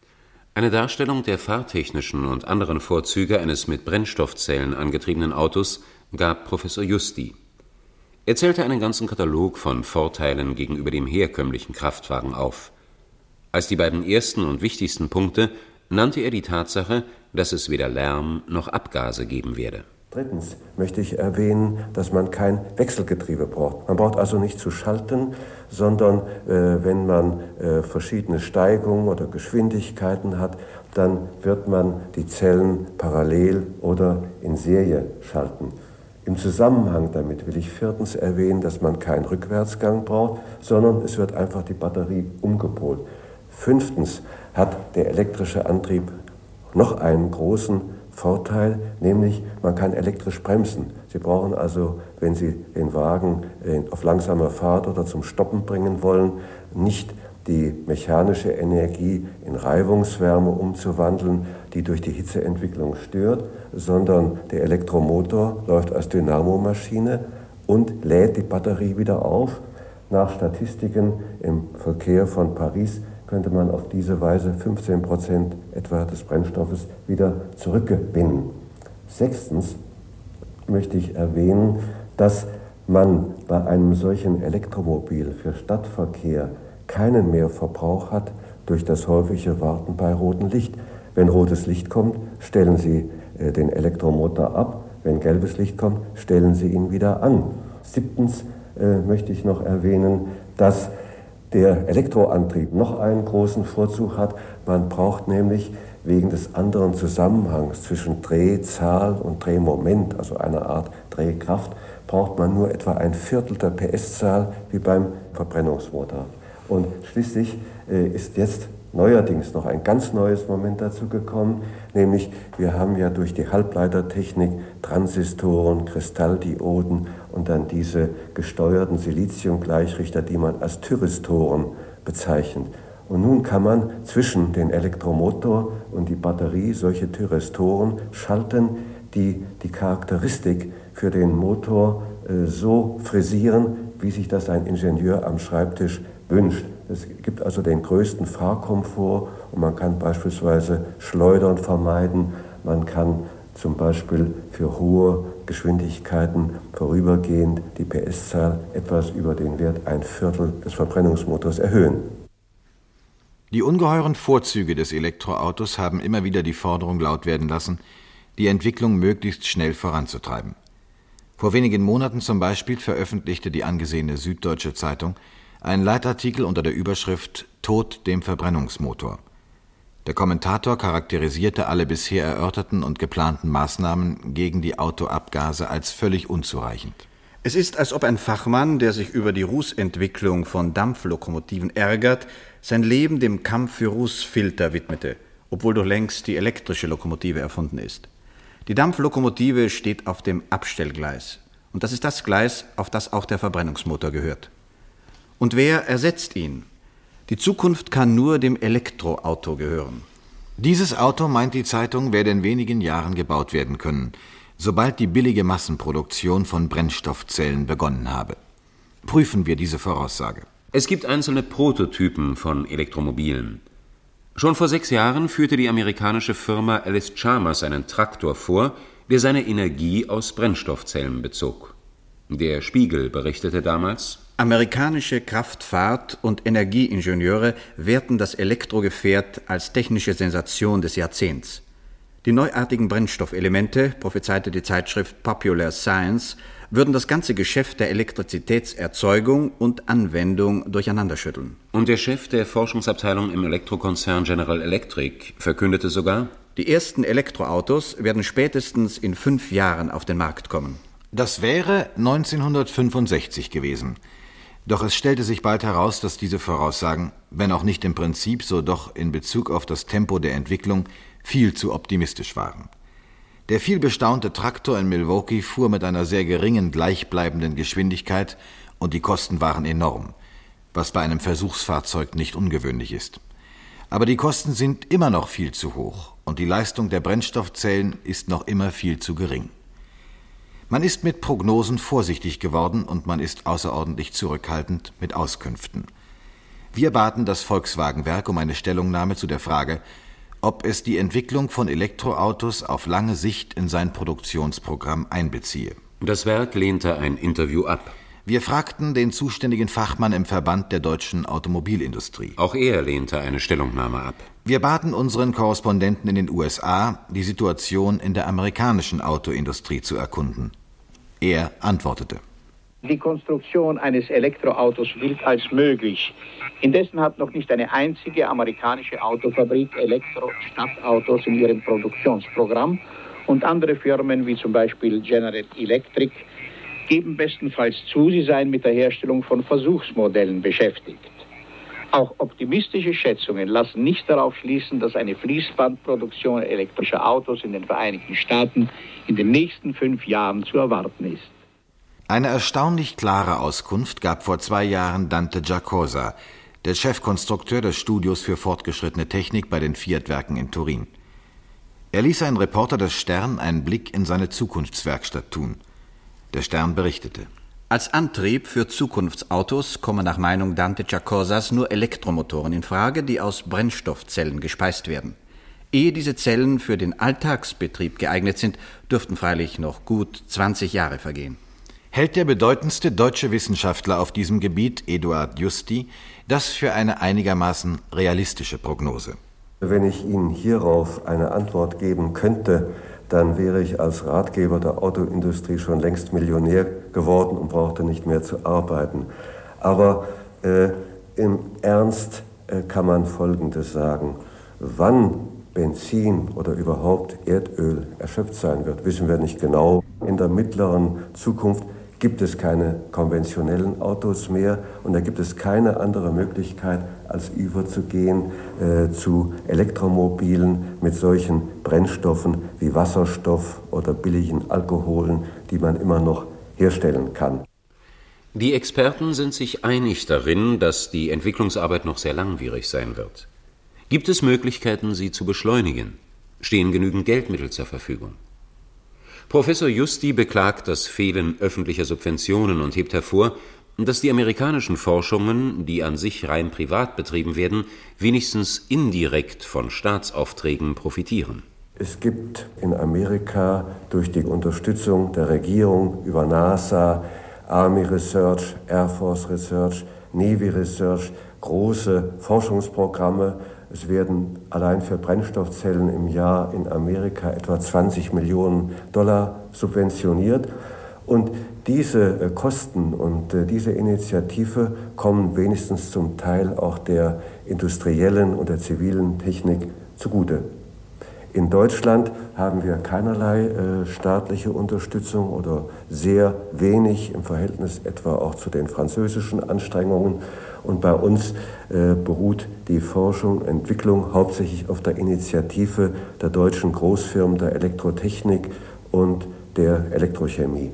Eine Darstellung der fahrtechnischen und anderen Vorzüge eines mit Brennstoffzellen angetriebenen Autos gab Professor Justi. Er zählte einen ganzen Katalog von Vorteilen gegenüber dem herkömmlichen Kraftwagen auf. Als die beiden ersten und wichtigsten Punkte nannte er die Tatsache, dass es weder Lärm noch Abgase geben werde. Drittens möchte ich erwähnen, dass man kein Wechselgetriebe braucht. Man braucht also nicht zu schalten, sondern äh, wenn man äh, verschiedene Steigungen oder Geschwindigkeiten hat, dann wird man die Zellen parallel oder in Serie schalten. Im Zusammenhang damit will ich viertens erwähnen, dass man keinen Rückwärtsgang braucht, sondern es wird einfach die Batterie umgepolt. Fünftens hat der elektrische Antrieb noch einen großen Vorteil, nämlich man kann elektrisch bremsen. Sie brauchen also, wenn Sie den Wagen auf langsame Fahrt oder zum Stoppen bringen wollen, nicht die mechanische Energie in Reibungswärme umzuwandeln, die durch die Hitzeentwicklung stört, sondern der Elektromotor läuft als Dynamomaschine und lädt die Batterie wieder auf. Nach Statistiken im Verkehr von Paris könnte man auf diese Weise fünfzehn Prozent etwa des Brennstoffes wieder zurückgewinnen. Sechstens möchte ich erwähnen, dass man bei einem solchen Elektromobil für Stadtverkehr keinen Mehrverbrauch hat durch das häufige Warten bei rotem Licht. Wenn rotes Licht kommt, stellen Sie äh, den Elektromotor ab. Wenn gelbes Licht kommt, stellen Sie ihn wieder an. Siebtens äh, möchte ich noch erwähnen, dass der Elektroantrieb noch einen großen Vorzug hat. Man braucht nämlich wegen des anderen Zusammenhangs zwischen Drehzahl und Drehmoment, also einer Art Drehkraft, braucht man nur etwa ein Viertel der P S-Zahl wie beim Verbrennungsmotor. Und schließlich äh, ist jetzt neuerdings noch ein ganz neues Moment dazu gekommen, nämlich wir haben ja durch die Halbleitertechnik Transistoren, Kristalldioden und dann diese gesteuerten Siliziumgleichrichter, die man als Thyristoren bezeichnet. Und nun kann man zwischen den Elektromotor und die Batterie solche Thyristoren schalten, die die Charakteristik für den Motor äh, so frisieren, wie sich das ein Ingenieur am Schreibtisch wünscht. Es gibt also den größten Fahrkomfort und man kann beispielsweise Schleudern vermeiden. Man kann zum Beispiel für hohe Geschwindigkeiten vorübergehend die P S-Zahl etwas über den Wert ein Viertel des Verbrennungsmotors erhöhen. Die ungeheuren Vorzüge des Elektroautos haben immer wieder die Forderung laut werden lassen, die Entwicklung möglichst schnell voranzutreiben. Vor wenigen Monaten zum Beispiel veröffentlichte die angesehene Süddeutsche Zeitung einen Leitartikel unter der Überschrift »Tod dem Verbrennungsmotor«. Der Kommentator charakterisierte alle bisher erörterten und geplanten Maßnahmen gegen die Autoabgase als völlig unzureichend. Es ist, als ob ein Fachmann, der sich über die Rußentwicklung von Dampflokomotiven ärgert, sein Leben dem Kampf für Rußfilter widmete, obwohl doch längst die elektrische Lokomotive erfunden ist. Die Dampflokomotive steht auf dem Abstellgleis. Und das ist das Gleis, auf das auch der Verbrennungsmotor gehört. Und wer ersetzt ihn? Die Zukunft kann nur dem Elektroauto gehören. Dieses Auto, meint die Zeitung, werde in wenigen Jahren gebaut werden können, sobald die billige Massenproduktion von Brennstoffzellen begonnen habe. Prüfen wir diese Voraussage. Es gibt einzelne Prototypen von Elektromobilen. Schon vor sechs Jahren führte die amerikanische Firma Allis-Chalmers einen Traktor vor, der seine Energie aus Brennstoffzellen bezog. Der Spiegel berichtete damals: Amerikanische Kraftfahrt- und Energieingenieure werten das Elektrogefährt als technische Sensation des Jahrzehnts. Die neuartigen Brennstoffelemente, prophezeite die Zeitschrift Popular Science, würden das ganze Geschäft der Elektrizitätserzeugung und Anwendung durcheinanderschütteln. Und der Chef der Forschungsabteilung im Elektrokonzern General Electric verkündete sogar: Die ersten Elektroautos werden spätestens in fünf Jahren auf den Markt kommen. Das wäre neunzehnhundertfünfundsechzig gewesen. Doch es stellte sich bald heraus, dass diese Voraussagen, wenn auch nicht im Prinzip, so doch in Bezug auf das Tempo der Entwicklung, viel zu optimistisch waren. Der vielbestaunte Traktor in Milwaukee fuhr mit einer sehr geringen gleichbleibenden Geschwindigkeit und die Kosten waren enorm, was bei einem Versuchsfahrzeug nicht ungewöhnlich ist. Aber die Kosten sind immer noch viel zu hoch und die Leistung der Brennstoffzellen ist noch immer viel zu gering. Man ist mit Prognosen vorsichtig geworden und man ist außerordentlich zurückhaltend mit Auskünften. Wir baten das Volkswagen-Werk um eine Stellungnahme zu der Frage, ob es die Entwicklung von Elektroautos auf lange Sicht in sein Produktionsprogramm einbeziehe. Das Werk lehnte ein Interview ab. Wir fragten den zuständigen Fachmann im Verband der deutschen Automobilindustrie. Auch er lehnte eine Stellungnahme ab. Wir baten unseren Korrespondenten in den U S A, die Situation in der amerikanischen Autoindustrie zu erkunden. Er antwortete: Die Konstruktion eines Elektroautos gilt als möglich. Indessen hat noch nicht eine einzige amerikanische Autofabrik Elektro-Stadtautos in ihrem Produktionsprogramm und andere Firmen wie zum Beispiel General Electric geben bestenfalls zu, sie seien mit der Herstellung von Versuchsmodellen beschäftigt. Auch optimistische Schätzungen lassen nicht darauf schließen, dass eine Fließbandproduktion elektrischer Autos in den Vereinigten Staaten in den nächsten fünf Jahren zu erwarten ist. Eine erstaunlich klare Auskunft gab vor zwei Jahren Dante Giacosa, der Chefkonstrukteur des Studios für fortgeschrittene Technik bei den Fiat-Werken in Turin. Er ließ einen Reporter des Stern einen Blick in seine Zukunftswerkstatt tun. Der Stern berichtete: Als Antrieb für Zukunftsautos kommen nach Meinung Dante Giacosas nur Elektromotoren in Frage, die aus Brennstoffzellen gespeist werden. Ehe diese Zellen für den Alltagsbetrieb geeignet sind, dürften freilich noch gut zwanzig Jahre vergehen. Hält der bedeutendste deutsche Wissenschaftler auf diesem Gebiet, Eduard Justi, das für eine einigermaßen realistische Prognose? Wenn ich Ihnen hierauf eine Antwort geben könnte, dann wäre ich als Ratgeber der Autoindustrie schon längst Millionär geworden und brauchte nicht mehr zu arbeiten. Aber äh, im Ernst äh, kann man Folgendes sagen: Wann Benzin oder überhaupt Erdöl erschöpft sein wird, wissen wir nicht genau. In der mittleren Zukunft gibt es keine konventionellen Autos mehr und da gibt es keine andere Möglichkeit, als überzugehen äh, zu Elektromobilen mit solchen Brennstoffen wie Wasserstoff oder billigen Alkoholen, die man immer noch herstellen kann. Die Experten sind sich einig darin, dass die Entwicklungsarbeit noch sehr langwierig sein wird. Gibt es Möglichkeiten, sie zu beschleunigen? Stehen genügend Geldmittel zur Verfügung? Professor Justi beklagt das Fehlen öffentlicher Subventionen und hebt hervor, dass die amerikanischen Forschungen, die an sich rein privat betrieben werden, wenigstens indirekt von Staatsaufträgen profitieren. Es gibt in Amerika durch die Unterstützung der Regierung über NASA, Army Research, Air Force Research, Navy Research große Forschungsprogramme. Es werden allein für Brennstoffzellen im Jahr in Amerika etwa zwanzig Millionen Dollar subventioniert. Und diese Kosten und diese Initiative kommen wenigstens zum Teil auch der industriellen und der zivilen Technik zugute. In Deutschland haben wir keinerlei äh, staatliche Unterstützung oder sehr wenig im Verhältnis etwa auch zu den französischen Anstrengungen. Und bei uns äh, beruht die Forschung, Entwicklung hauptsächlich auf der Initiative der deutschen Großfirmen der Elektrotechnik und der Elektrochemie.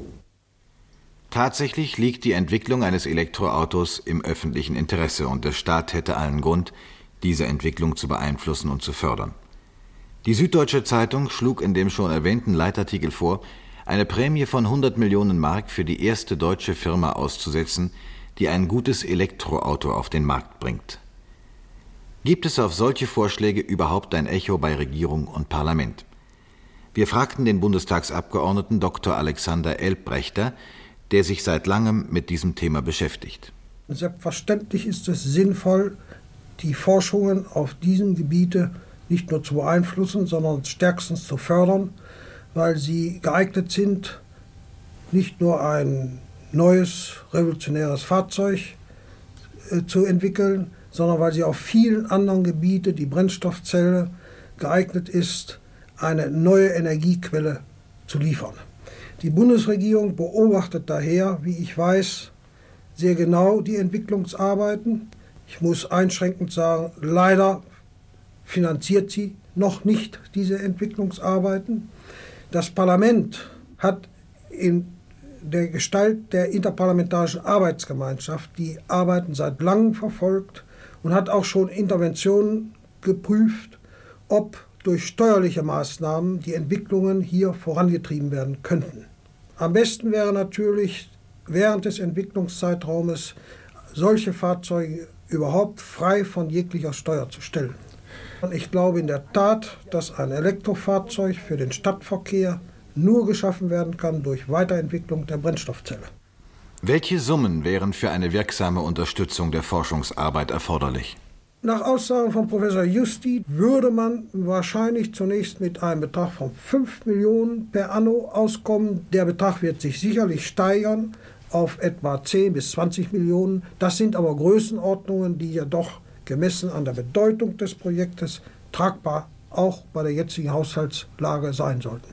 Tatsächlich liegt die Entwicklung eines Elektroautos im öffentlichen Interesse und der Staat hätte allen Grund, diese Entwicklung zu beeinflussen und zu fördern. Die Süddeutsche Zeitung schlug in dem schon erwähnten Leitartikel vor, eine Prämie von hundert Millionen Mark für die erste deutsche Firma auszusetzen, die ein gutes Elektroauto auf den Markt bringt. Gibt es auf solche Vorschläge überhaupt ein Echo bei Regierung und Parlament? Wir fragten den Bundestagsabgeordneten Doktor Alexander Elbrechter, der sich seit langem mit diesem Thema beschäftigt. Selbstverständlich ist es sinnvoll, die Forschungen auf diesem Gebiete nicht nur zu beeinflussen, sondern stärkstens zu fördern, weil sie geeignet sind, nicht nur ein neues, revolutionäres Fahrzeug äh, zu entwickeln, sondern weil sie auf vielen anderen Gebieten, die Brennstoffzelle, geeignet ist, eine neue Energiequelle zu liefern. Die Bundesregierung beobachtet daher, wie ich weiß, sehr genau die Entwicklungsarbeiten. Ich muss einschränkend sagen, leider finanziert sie noch nicht diese Entwicklungsarbeiten. Das Parlament hat in der Gestalt der Interparlamentarischen Arbeitsgemeinschaft die Arbeiten seit langem verfolgt und hat auch schon Interventionen geprüft, ob durch steuerliche Maßnahmen die Entwicklungen hier vorangetrieben werden könnten. Am besten wäre natürlich, während des Entwicklungszeitraumes solche Fahrzeuge überhaupt frei von jeglicher Steuer zu stellen. Und ich glaube in der Tat, dass ein Elektrofahrzeug für den Stadtverkehr nur geschaffen werden kann durch Weiterentwicklung der Brennstoffzelle. Welche Summen wären für eine wirksame Unterstützung der Forschungsarbeit erforderlich? Nach Aussagen von Professor Justi würde man wahrscheinlich zunächst mit einem Betrag von fünf Millionen per anno auskommen. Der Betrag wird sich sicherlich steigern auf etwa zehn bis zwanzig Millionen. Das sind aber Größenordnungen, die ja doch gemessen an der Bedeutung des Projektes tragbar auch bei der jetzigen Haushaltslage sein sollten.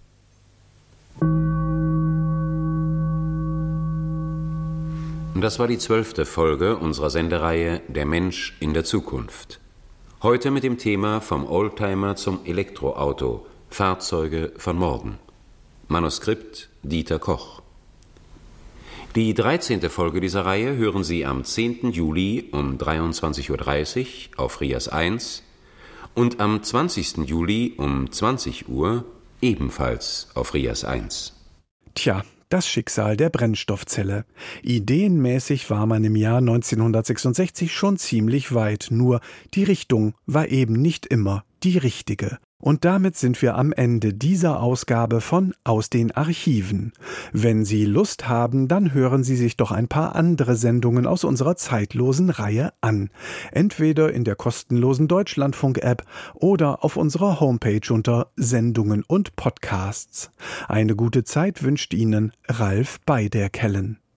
Das war die zwölfte Folge unserer Sendereihe Der Mensch in der Zukunft. Heute mit dem Thema Vom Oldtimer zum Elektroauto, Fahrzeuge von morgen. Manuskript Dieter Koch. Die dreizehnte Folge dieser Reihe hören Sie am zehnten Juli um dreiundzwanzig Uhr dreißig auf RIAS eins und am zwanzigsten Juli um zwanzig Uhr ebenfalls auf RIAS eins. Tja, das Schicksal der Brennstoffzelle. Ideenmäßig war man im Jahr neunzehnhundertsechsundsechzig schon ziemlich weit, nur die Richtung war eben nicht immer die richtige. Und damit sind wir am Ende dieser Ausgabe von Aus den Archiven. Wenn Sie Lust haben, dann hören Sie sich doch ein paar andere Sendungen aus unserer zeitlosen Reihe an. Entweder in der kostenlosen Deutschlandfunk-App oder auf unserer Homepage unter Sendungen und Podcasts. Eine gute Zeit wünscht Ihnen Ralf Beiderkellen.